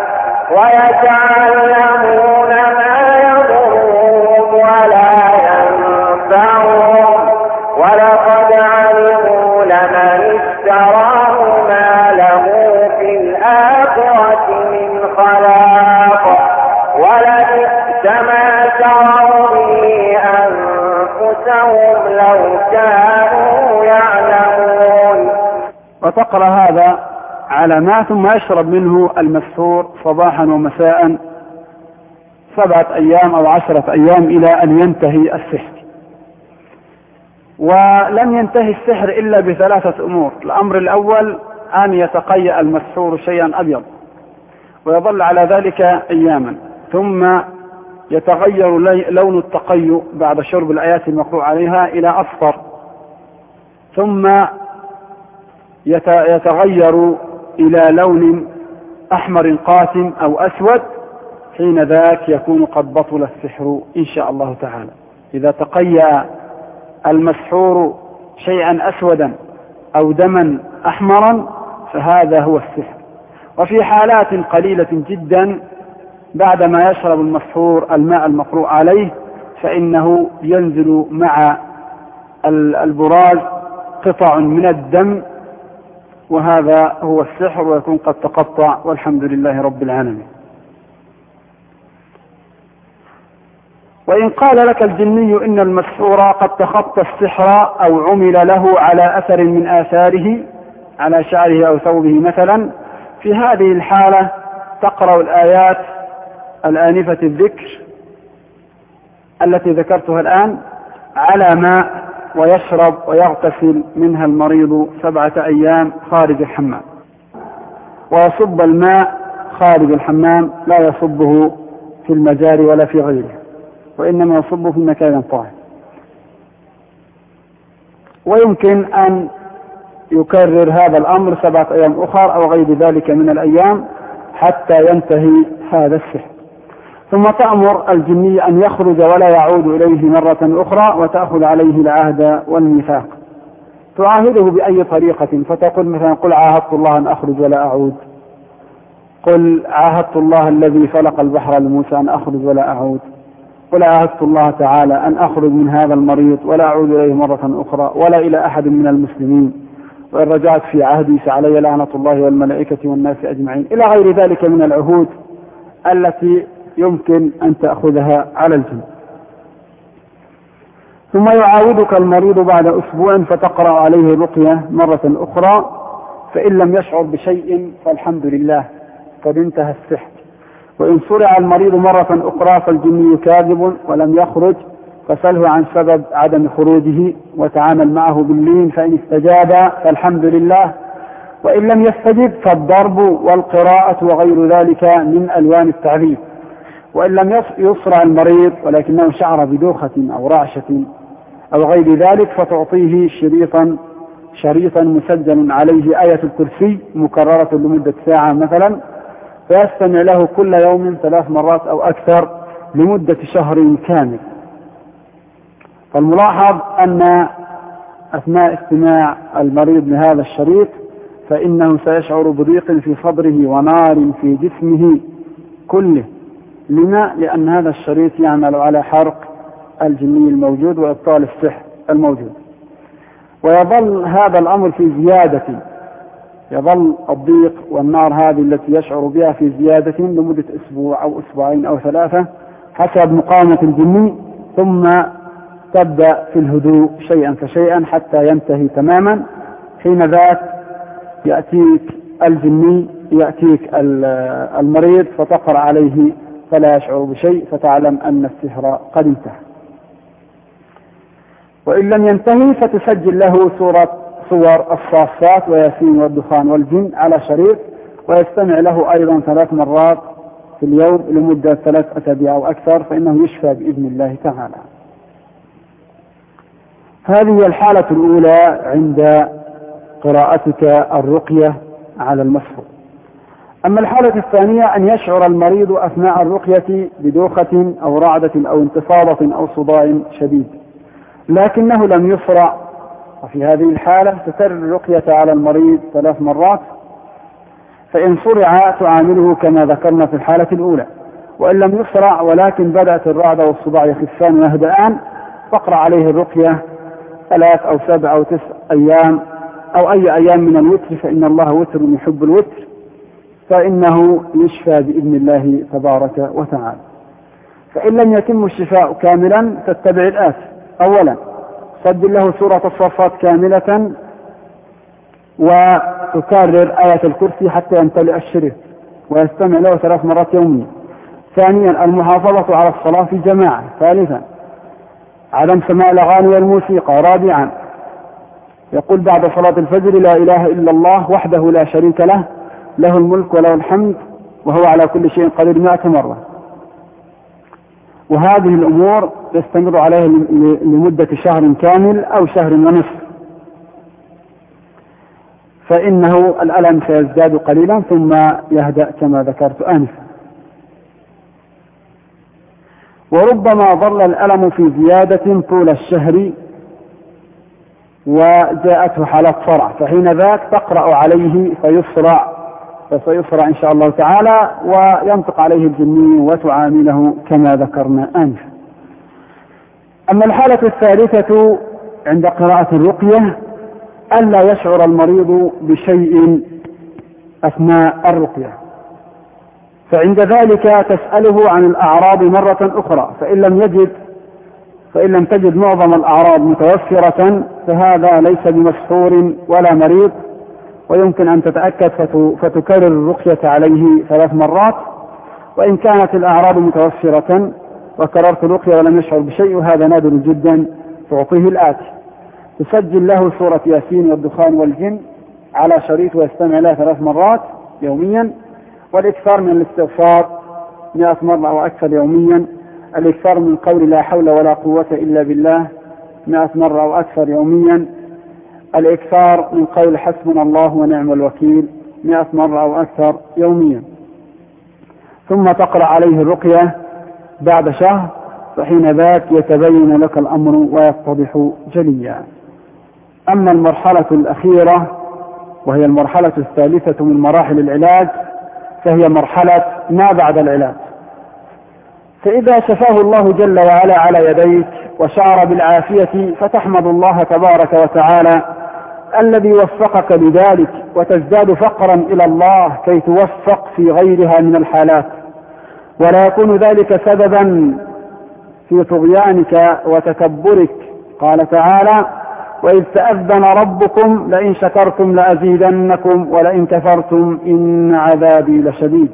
ويتعلمون ما يضرهم ولا ينفعهم ولقد علموا لمن اشتراه ما له في الآخرة من خلاق ولبئس ما شروا به أنفسهم لو كانوا يعلمون. وتقرأ هذا على ما ثم يشرب منه المسحور صباحا ومساء 7 أيام أو 10 أيام إلى أن ينتهي السحر. ولم ينتهي السحر إلا ب3 أمور. الأمر الأول أن يتقيأ المسحور شيئا أبيض ويظل على ذلك أياما، ثم يتغير لون التقيؤ بعد شرب الآيات المقروء عليها إلى أصفر، ثم يتغير إلى لون أحمر قاتم أو أسود، حين ذاك يكون قد بطل السحر إن شاء الله تعالى. إذا تقيأ المسحور شيئا أسودا أو دما أحمرا فهذا هو السحر. وفي حالات قليلة جدا بعدما يشرب المسحور الماء المقروء عليه فإنه ينزل مع البراز قطع من الدم، وهذا هو السحر ويكون قد تقطع والحمد لله رب العالمين. وإن قال لك الجني إن المسحور قد تخطى السحر أو عمل له على أثر من آثاره على شعره أو ثوبه مثلا، في هذه الحالة تقرأ الآيات الآنفة الذكر التي ذكرتها الآن على ماء ويشرب ويغتسل منها المريض 7 أيام خارج الحمام، ويصب الماء خارج الحمام لا يصبه في المجاري ولا في غيره، وإنما يصبه في مكان طاهر. ويمكن أن يكرر هذا الأمر 7 أيام أخرى أو غير ذلك من الأيام حتى ينتهي هذا السحر. ثم تأمر الجني أن يخرج ولا يعود إليه مرة أخرى، وتأخذ عليه العهد والميثاق. تعاهده بأي طريقة، فتقول مثلا قل عاهدت الله أن أخرج ولا أعود، قل عاهدت الله الذي فلق البحر لموسى أن أخرج ولا أعود، قل عاهدت الله تعالى أن أخرج من هذا المريض ولا أعود إليه مرة أخرى ولا إلى أحد من المسلمين، وإن رجعت في عهدي فعلي لعنة الله والملائكة والناس أجمعين، إلى غير ذلك من العهود التي يمكن أن تأخذها على الجن. ثم يعاودك المريض بعد أسبوع فتقرأ عليه الرقية مرة أخرى، فإن لم يشعر بشيء فالحمد لله قد انتهى السحر. وإن صرع المريض مرة أخرى فالجني كاذب ولم يخرج، فسأله عن سبب عدم خروجه وتعامل معه باللين، فإن استجاب فالحمد لله، وإن لم يستجب فالضرب والقراءة وغير ذلك من ألوان التعذيب. وإن لم يصرع المريض ولكنه شعر بدوخة أو رعشة أو غير ذلك فتعطيه شريطا مسجل عليه آية الكرسي مكررة لمدة ساعة مثلا، فيستمع له كل يوم 3 مرات أو أكثر لمدة شهر كامل. فالملاحظ أن أثناء استماع المريض لهذا الشريط فإنه سيشعر بضيق في صدره ونار في جسمه كله. لما؟ لأن هذا الشريط يعمل على حرق الجني الموجود وإبطال السحر الموجود. ويظل هذا الأمر في زيادة، يظل الضيق والنار هذه التي يشعر بها في زيادة لمدة أسبوع أو أسبوعين أو 3 حسب مقاومة الجني، ثم تبدأ في الهدوء شيئا فشيئا حتى ينتهي تماما. حين ذاك يأتيك الجني، يأتيك المريض فتقرأ عليه فلا يشعر بشيء، فتعلم أن السحر قد انتهى. وإن لم ينتهي فتسجل له صور الصافات وياسين والدخان والجن على شريط، ويستمع له أيضا 3 مرات في اليوم لمدة 3 أسابيع أو أكثر، فإنه يشفى بإذن الله تعالى. هذه هي الحالة الأولى عند قراءتك الرقية على المسحور. أما الحالة الثانية أن يشعر المريض أثناء الرقية بدوخة أو رعدة أو انتفاضة أو صداع شديد لكنه لم يصرع، وفي هذه الحالة تكرر الرقية على المريض 3 مرات، فإن صرع تعامله كما ذكرنا في الحالة الأولى، وإن لم يصرع ولكن بدأت الرعدة والصداع يخفان ويهدأان فاقرأ عليه الرقية 3 أو 7 أو 9 أيام أو أي أيام من الوتر، فإن الله وتر يحب الوتر، فإنه يشفى بإذن الله تبارك وتعالى. فإن لم يتم الشفاء كاملا تتبع الآتي: أولا سجل له سورة الصافات كاملة وتكرر آية الكرسي حتى يمتلئ الشريط ويستمع له 3 مرات يوميا. ثانيا المحافظة على الصلاة في جماعة. ثالثا عدم سماع الأغاني والموسيقى. رابعا يقول بعد صلاة الفجر: لا إله إلا الله وحده لا شريك له، له الملك وله الحمد وهو على كل شيء قدير 100 مرة. وهذه الأمور يستمر عليها لمدة شهر كامل أو شهر ونصف، فإنه الألم سيزداد قليلا ثم يهدأ كما ذكرت آنفا. وربما ظل الألم في زيادة طول الشهر وجاءته حالة صرع، فحين ذاك تقرأ عليه فسيصرع إن شاء الله تعالى وينطق عليه الجني وتعامله كما ذكرنا آنفا. أما الحالة الثالثة عند قراءة الرقية ألا يشعر المريض بشيء أثناء الرقية، فعند ذلك تسأله عن الأعراض مرة أخرى، فإن لم تجد معظم الأعراض متوفرة فهذا ليس بمسحور ولا مريض، ويمكن أن تتأكد فتكرر الرقية عليه 3 مرات. وإن كانت الأعراض متوفرة وكررت الرقية ولم يشعر بشيء وهذا نادر جدا تعطيه الآتي: تسجل له سورة ياسين والدخان والجن على شريط ويستمع لها 3 مرات يوميا، والإكثار من الاستغفار 100 مرة أو أكثر يوميا، الإكثار من قول لا حول ولا قوة إلا بالله 100 مرة أو أكثر يوميا، الإكثار من قول حسبنا الله ونعم الوكيل 100 مرة أو أكثر يوميا. ثم تقرأ عليه الرقية بعد شهر، فحين ذاك يتبين لك الأمر ويتضح جليا. أما المرحلة الأخيرة وهي المرحلة الثالثة من مراحل العلاج فهي مرحلة ما بعد العلاج. فإذا شفاه الله جل وعلا على يديك وشعر بالعافية فتحمد الله تبارك وتعالى الذي وفقك لذلك، وتزداد فقرا إلى الله كي توفق في غيرها من الحالات، ولا يكون ذلك سببا في طغيانك وتكبرك. قال تعالى: وإذ تأذن ربكم لئن شكرتم لأزيدنكم ولئن كفرتم إن عذابي لشديد.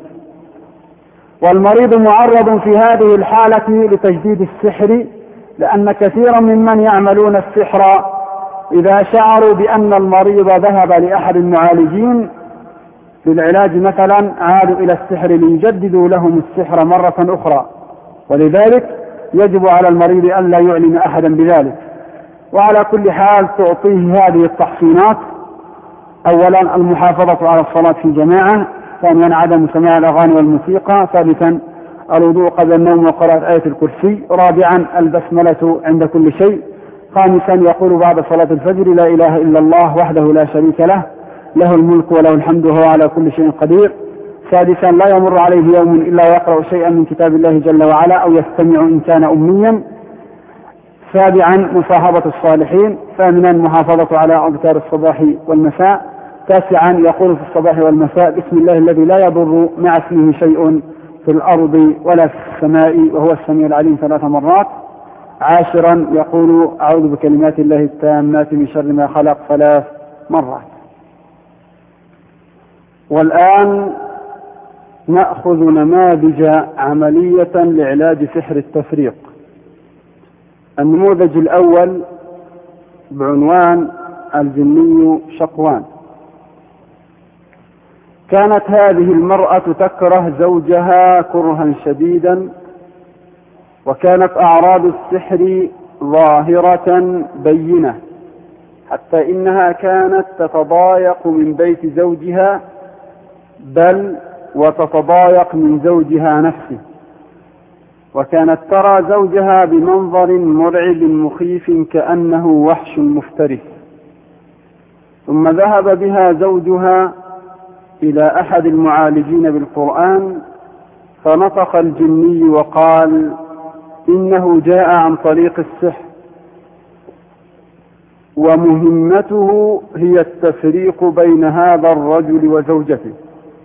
والمريض معرض في هذه الحالة لتجديد السحر، لأن كثيرا ممن يعملون السحر إذا شعروا بأن المريض ذهب لأحد المعالجين للعلاج مثلا عادوا إلى السحر ليجددوا لهم السحر مرة أخرى، ولذلك يجب على المريض أن لا يعلم أحدا بذلك. وعلى كل حال تعطيه هذه التحصينات: أولا المحافظة على الصلاة في جماعة، ثانيا عدم سماع الأغاني والموسيقى، ثالثا الوضوء قبل النوم وقراءة آية الكرسي، رابعا البسملة عند كل شيء، خامسا يقول بعد صلاة الفجر: لا إله إلا الله وحده لا شريك له، له الملك وله الحمد وهو على كل شيء قدير، سادسا لا يمر عليه يوم إلا يقرأ شيئا من كتاب الله جل وعلا أو يستمع إن كان أميا، سابعا مصاحبة الصالحين، ثامنا المحافظة على أذكار الصباح والمساء، تاسعا يقول في الصباح والمساء: بسم الله الذي لا يضر مع اسمه شيء في الأرض ولا في السماء وهو السميع العليم 3 مرات، عاشرا يقول: أعوذ بكلمات الله التامات من شر ما خلق 3 مرات. والآن نأخذ نماذج عملية لعلاج سحر التفريق. النموذج الأول بعنوان الجني شقوان. كانت هذه المرأة تكره زوجها كرها شديدا، وكانت أعراض السحر ظاهرة بينة، حتى إنها كانت تتضايق من بيت زوجها، بل وتتضايق من زوجها نفسه، وكانت ترى زوجها بمنظر مرعب مخيف كأنه وحش مفترس. ثم ذهب بها زوجها إلى أحد المعالجين بالقرآن، فنطق الجني وقال إنه جاء عن طريق السحر، ومهمته هي التفريق بين هذا الرجل وزوجته.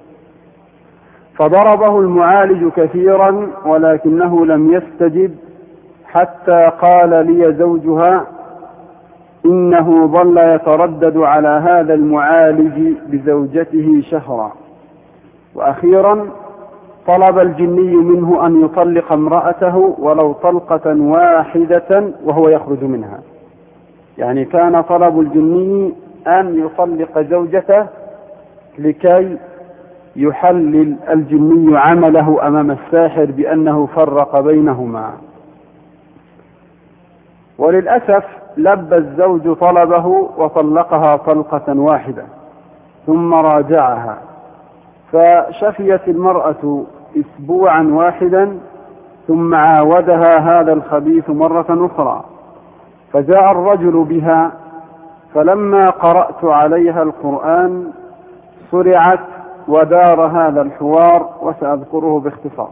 فضربه المعالج كثيرا ولكنه لم يستجب، حتى قال لي زوجها إنه ظل يتردد على هذا المعالج بزوجته شهرا، وأخيرا طلب الجني منه أن يطلق امرأته ولو طلقة واحدة وهو يخرج منها. يعني كان طلب الجني أن يطلق زوجته لكي يحلل الجني عمله أمام الساحر بأنه فرق بينهما. وللأسف لبى الزوج طلبه وطلقها طلقة واحدة، ثم راجعها، فشفيت المرأة أسبوعا واحدا، ثم عاودها هذا الخبيث مرة أخرى، فجاء الرجل بها، فلما قرأت عليها القرآن صرعت ودار هذا الحوار، وسأذكره باختصار.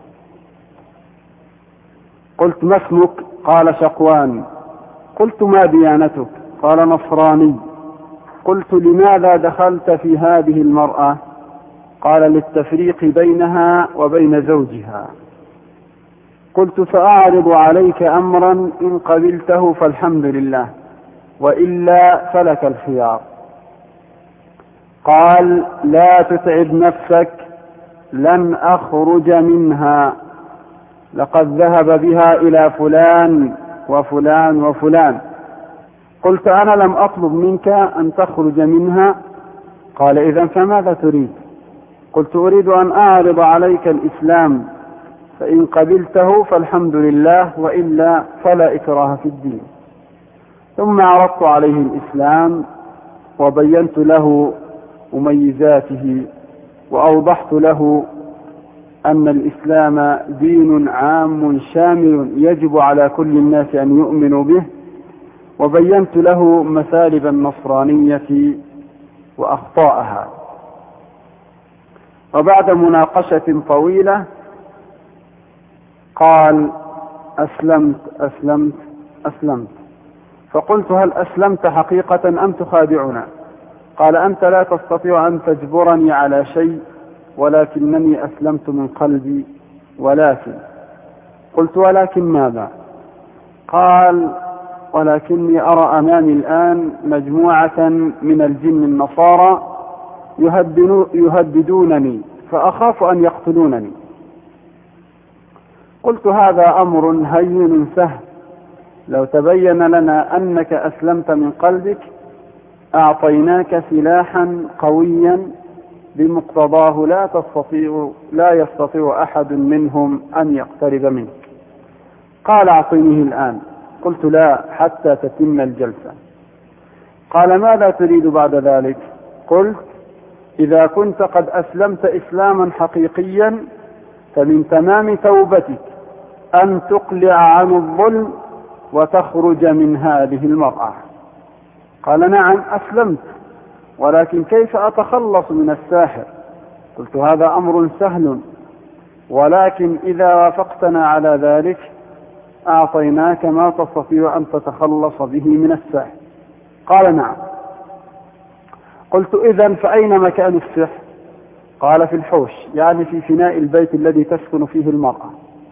قلت ما اسمك؟ قال شقوان. قلت ما ديانتك؟ قال نصراني. قلت لماذا دخلت في هذه المرأة؟ قال للتفريق بينها وبين زوجها. قلت سأعرض عليك أمرا، إن قبلته فالحمد لله، وإلا فلك الخيار. قال لا تتعب نفسك، لن أخرج منها، لقد ذهب بها إلى فلان وفلان وفلان. قلت أنا لم أطلب منك أن تخرج منها. قال إذن فماذا تريد؟ قلت أريد أن أعرض عليك الإسلام، فإن قبلته فالحمد لله، وإلا فلا إكراه في الدين. ثم عرضت عليه الإسلام وبينت له مميزاته، وأوضحت له أن الإسلام دين عام شامل يجب على كل الناس أن يؤمنوا به، وبينت له مثالب النصرانية وأخطاءها. وبعد مناقشة طويلة قال أسلمت أسلمت أسلمت. فقلت هل أسلمت حقيقة أم تخادعنا؟ قال أنت لا تستطيع أن تجبرني على شيء، ولكنني أسلمت من قلبي. ولكن قلت ولكن ماذا؟ قال ولكني أرى أمامي الآن مجموعة من الجن النصارى يهددونني، فأخاف أن يقتلونني. قلت هذا أمر هين سهل، لو تبين لنا أنك أسلمت من قلبك أعطيناك سلاحا قويا بمقتضاه لا يستطيع أحد منهم أن يقترب منك. قال أعطينيه الآن. قلت لا، حتى تتم الجلسة. قال ماذا تريد بعد ذلك؟ قلت إذا كنت قد أسلمت إسلاما حقيقيا فمن تمام توبتك أن تقلع عن الظلم وتخرج من هذه المرأة. قال نعم أسلمت، ولكن كيف أتخلص من الساحر؟ قلت هذا أمر سهل، ولكن إذا وافقتنا على ذلك أعطيناك ما تستطيع أن تتخلص به من السحر. قال نعم. قلت إذن فأين مكان السحر؟ قال في الحوش، يعني في فناء البيت الذي تسكن فيه المرأة.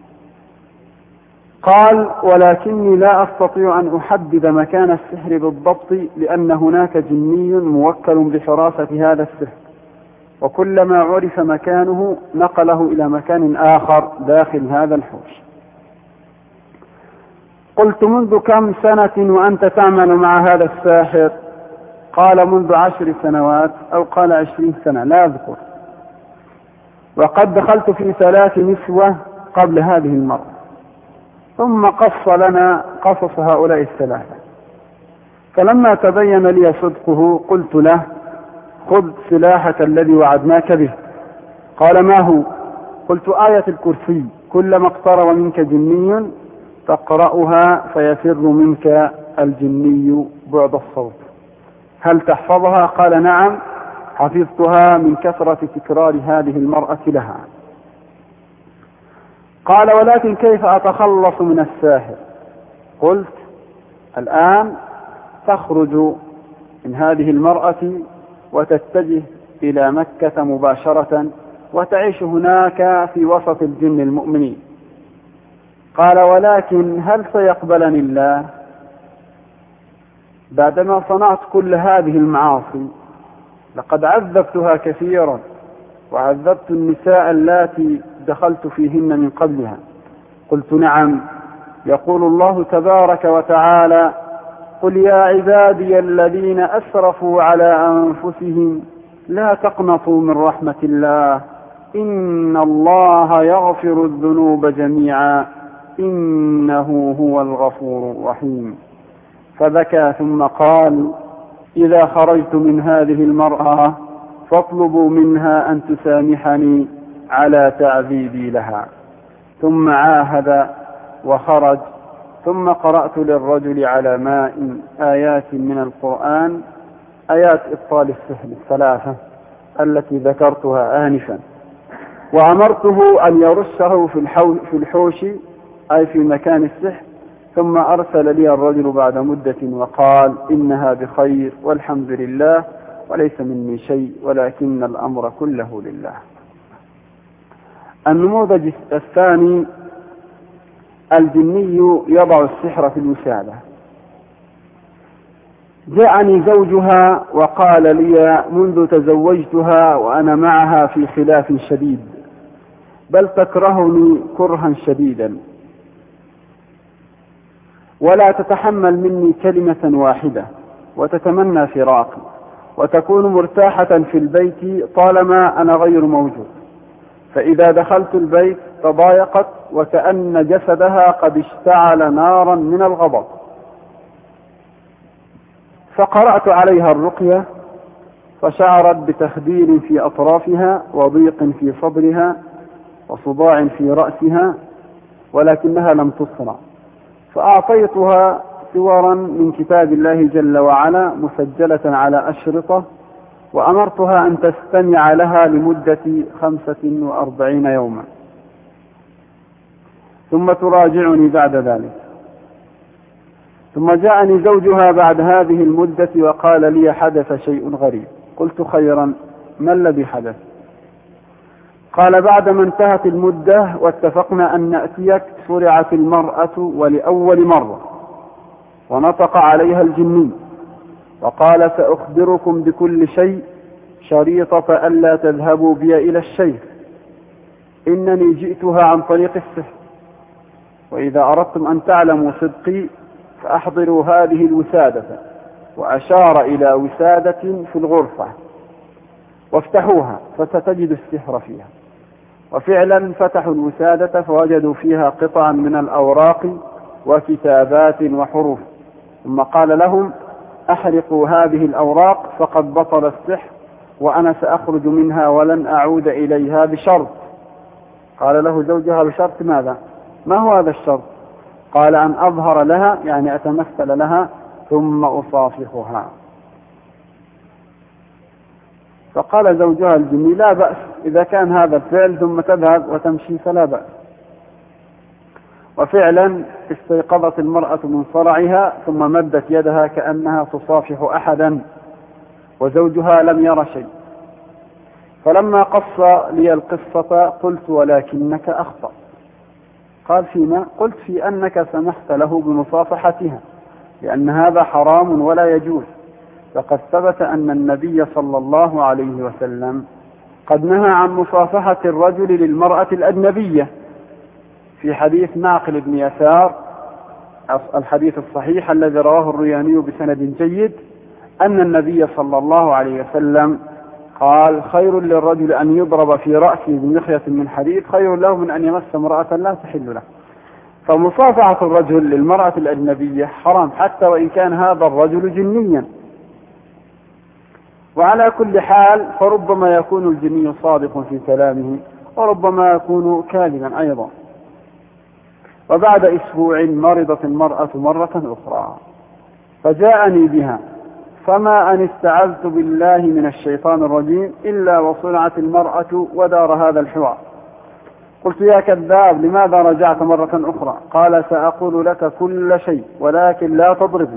قال ولكني لا أستطيع أن أحدد مكان السحر بالضبط، لأن هناك جني موكل بحراسة هذا السحر، وكلما عرف مكانه نقله إلى مكان آخر داخل هذا الحوش. قلت منذ كم سنة وأنت تعمل مع هذا الساحر؟ قال منذ 10 سنوات أو قال 20 سنة لا أذكر، وقد دخلت في 3 نسوة قبل هذه المرة. ثم قص لنا قصص هؤلاء الثلاثة. فلما تبين لي صدقه قلت له خذ سلاحك الذي وعدناك به. قال ما هو؟ قلت آية الكرسي كلما اقترب منك جني تقرأها فيفر منك الجني بعد الصوت، هل تحفظها؟ قال نعم حفظتها من كثرة تكرار هذه المرأة لها. قال ولكن كيف أتخلص من الساحر؟ قلت الآن تخرج من هذه المرأة وتتجه إلى مكة مباشرة وتعيش هناك في وسط الجن المؤمنين. قال ولكن هل سيقبلني الله بعدما صنعت كل هذه المعاصي؟ لقد عذبتها كثيرا وعذبت النساء اللاتي دخلت فيهن من قبلها. قلت نعم، يقول الله تبارك وتعالى قل يا عبادي الذين أسرفوا على أنفسهم لا تقنطوا من رحمة الله إن الله يغفر الذنوب جميعا إنه هو الغفور الرحيم. فبكى ثم قال إذا خرجت من هذه المرأة فاطلبوا منها أن تسامحني على تعذيبي لها. ثم عاهد وخرج. ثم قرأت للرجل على ماء آيات من القرآن، آيات إبطال السحر 3 التي ذكرتها آنفا، وأمرته أن يرشه في الحوش أي في مكان السحر. ثم أرسل لي الرجل بعد مدة وقال إنها بخير والحمد لله وليس مني شيء ولكن الأمر كله لله. النموذج الثاني الجني يضع السحر في الوسادة. جاءني زوجها وقال لي منذ تزوجتها وأنا معها في خلاف شديد بل تكرهني كرها شديدا ولا تتحمل مني كلمة واحدة وتتمنى فراقي وتكون مرتاحة في البيت طالما أنا غير موجود، فإذا دخلت البيت تضايقت وكأن جسدها قد اشتعل نارا من الغضب. فقرأت عليها الرقية فشعرت بتخدير في أطرافها وضيق في صدرها وصداع في رأسها ولكنها لم تصرع. فأعطيتها صورا من كتاب الله جل وعلا مسجلة على أشرطة وأمرتها أن تستمع لها لمدة 45 يوما ثم تراجعني بعد ذلك. ثم جاءني زوجها بعد هذه المدة وقال لي حدث شيء غريب. قلت خيرا، ما الذي حدث؟ قال بعدما انتهت المدة واتفقنا أن نأتيك صرعت المرأة ولأول مرة ونطق عليها الجني وقال سأخبركم بكل شيء شريطة ألا تذهبوا بي إلى الشيخ إنني جئتها عن طريق السحر وإذا أردتم أن تعلموا صدقي فأحضروا هذه الوسادة، وأشار إلى وسادة في الغرفة، وافتحوها فستجد السحر فيها. وفعلا فتحوا الوسادة فوجدوا فيها قطعا من الأوراق وكتابات وحروف، ثم قال لهم أحرقوا هذه الأوراق فقد بطل السحر وأنا سأخرج منها ولن أعود إليها بشرط. قال له زوجها بشرط ماذا؟ ما هو هذا الشرط؟ قال أن أظهر لها يعني أتمثل لها ثم أصافحها. فقال زوجها الجني لا بأس إذا كان هذا الفعل ثم تذهب وتمشي فلا بأس. وفعلا استيقظت المرأة من صرعها ثم مدت يدها كأنها تصافح أحدا وزوجها لم ير شيء. فلما قص لي القصة قلت ولكنك أخطأ. قال فيما؟ قلت في أنك سمحت له بمصافحتها لأن هذا حرام ولا يجوز، فقد ثبت أن النبي صلى الله عليه وسلم قد نهى عن مصافحة الرجل للمرأة الأجنبية في حديث معقل بن يسار الحديث الصحيح الذي رواه الرياني بسند جيد أن النبي صلى الله عليه وسلم قال: خير للرجل أن يضرب في رأسه بمخيط من حديد خير له من أن يمس امرأة لا تحل له. فمصافحة الرجل للمرأة الأجنبية حرام حتى وإن كان هذا الرجل جنيا. وعلى كل حال فربما يكون الجني صادق في كلامه وربما يكون كاذبا أيضا. وبعد أسبوع مرضت المرأة مرة أخرى فجاءني بها، فما أن استعذت بالله من الشيطان الرجيم إلا وصنعت المرأة ودار هذا الحوار. قلت: يا كذاب، لماذا رجعت مرة أخرى؟ قال: سأقول لك كل شيء ولكن لا تضربني.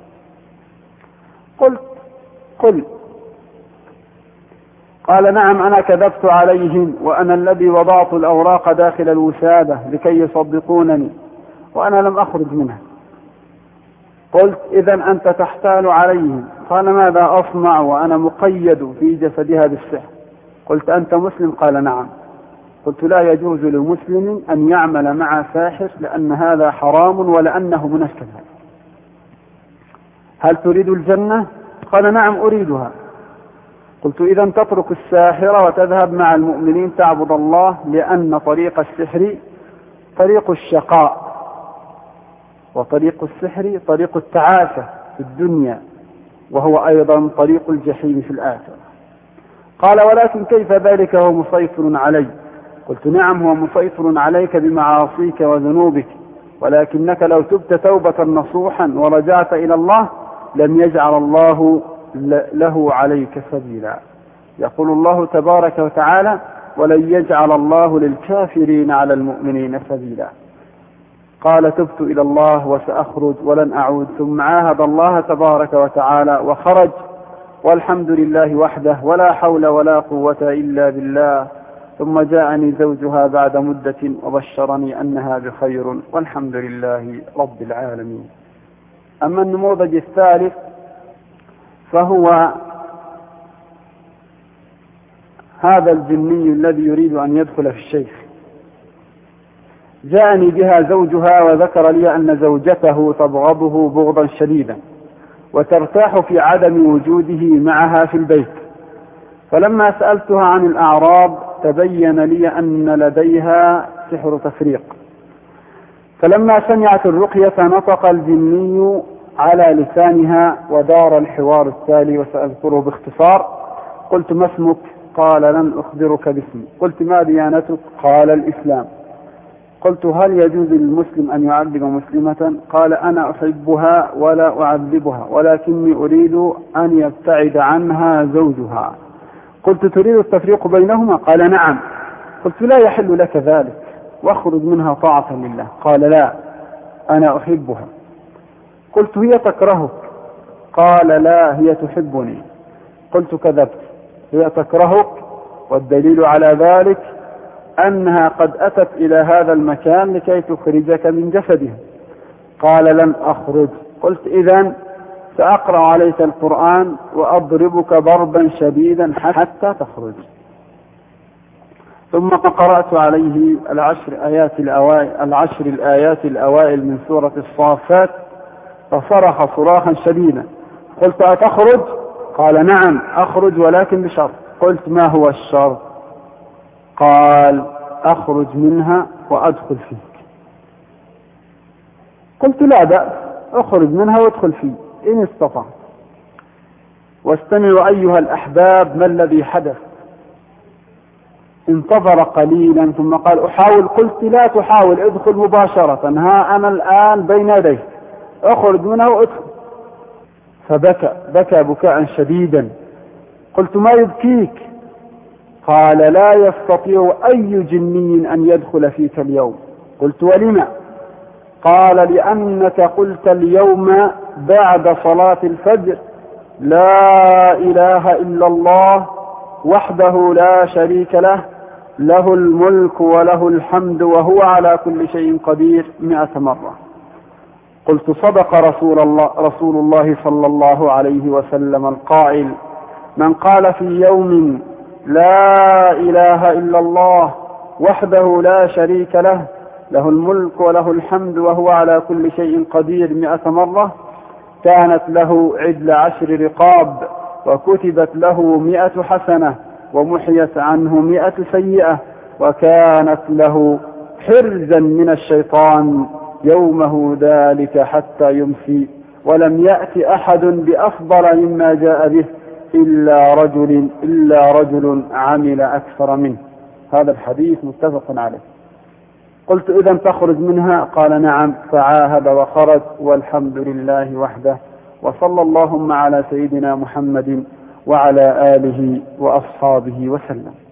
قلت: قل. قال: نعم، أنا كذبت عليهم وأنا الذي وضعت الأوراق داخل الوسادة لكي يصدقونني وأنا لم أخرج منها. قلت: إذن أنت تحتال عليهم. قال: ماذا أصنع وأنا مقيد في جسدها بالسحر؟ قلت: أنت مسلم؟ قال: نعم. قلت: لا يجوز لمسلم أن يعمل مع ساحر لأن هذا حرام ولأنه من الكذب. هل تريد الجنة؟ قال: نعم أريدها. قلت: إذن تترك الساحر وتذهب مع المؤمنين تعبد الله، لأن طريق السحر طريق الشقاء وطريق السحر طريق التعاسة في الدنيا، وهو أيضا طريق الجحيم في الآخرة. قال: ولكن كيف ذلك هو مسيطر علي؟ قلت: نعم، هو مسيطر عليك بمعاصيك وذنوبك، ولكنك لو تبت توبة نصوحا ورجعت إلى الله لم يجعل الله له عليك سبيلا. يقول الله تبارك وتعالى: ولن يجعل الله للكافرين على المؤمنين سبيلا. قال: تبت إلى الله وسأخرج ولن أعود. ثم عاهد الله تبارك وتعالى وخرج، والحمد لله وحده ولا حول ولا قوة إلا بالله. ثم جاءني زوجها بعد مدة وبشرني أنها بخير والحمد لله رب العالمين. أما النموذج الثالث فهو هذا الجني الذي يريد أن يدخل في الشيخ. جاءني بها زوجها وذكر لي أن زوجته تبغضه بغضا شديدا وترتاح في عدم وجوده معها في البيت. فلما سألتها عن الأعراض تبين لي أن لديها سحر تفريق. فلما سمعت الرقية نطق الجني على لسانها ودار الحوار التالي وسأذكره باختصار. قلت: ما اسمك؟ قال: لن أخبرك باسمي. قلت: ما ديانتك؟ قال: الإسلام. قلت: هل يجوز للمسلم أن يعذب مسلمة؟ قال: أنا أحبها ولا أعذبها، ولكني أريد أن يبتعد عنها زوجها. قلت: تريد التفريق بينهما؟ قال: نعم. قلت: لا يحل لك ذلك، واخرج منها طاعة لله. قال: لا، أنا أحبها. قلت: هي تكرهك؟ قال: لا، هي تحبني. قلت: كذبت، هي تكرهك، والدليل على ذلك أنها قد أتت إلى هذا المكان لكي تخرجك من جسدها. قال: لن أخرج. قلت: إذن سأقرأ عليك القرآن وأضربك ضربا شديدا حتى تخرج. ثم قرأت عليه العشر الآيات الأوائل من سورة الصافات فصرخ صراخا شديدا. قلت: أتخرج؟ قال: نعم أخرج، ولكن بشرط. قلت: ما هو الشرط؟ قال: أخرج منها وأدخل فيك. قلت: لا بأس، أخرج منها وادخل فيه إن استطعت. واستمعوا أيها الأحباب ما الذي حدث. انتظر قليلا ثم قال: أحاول. قلت: لا تحاول، ادخل مباشرة، ها أنا الآن بين يديك، أخرج منها وادخل. فبكى بكاء شديدا. قلت: ما يبكيك؟ قال: لا يستطيع أي جني أن يدخل فيك اليوم. قلت: ولما؟ قال: لأنك قلت اليوم بعد صلاة الفجر: لا إله إلا الله وحده لا شريك له، له الملك وله الحمد وهو على كل شيء قدير 100 مرة. قلت: صدق رسول الله صلى الله عليه وسلم القائل: من قال في يوم لا إله إلا الله وحده لا شريك له، له الملك وله الحمد وهو على كل شيء قدير 100 مرة كانت له عدل 10 رقاب، وكتبت له 100 حسنة، ومحيت عنه 100 سيئة، وكانت له حرزا من الشيطان يومه ذلك حتى يمسي. ولم يأت أحد بأفضل مما جاء به إلا رجل عمل أكثر منه. هذا الحديث متفق عليه. قلت إذا تخرج منها؟ قال نعم. فعاهد وخرج، والحمد لله وحده، وصلى اللهم على سيدنا محمد وعلى آله وأصحابه وسلم.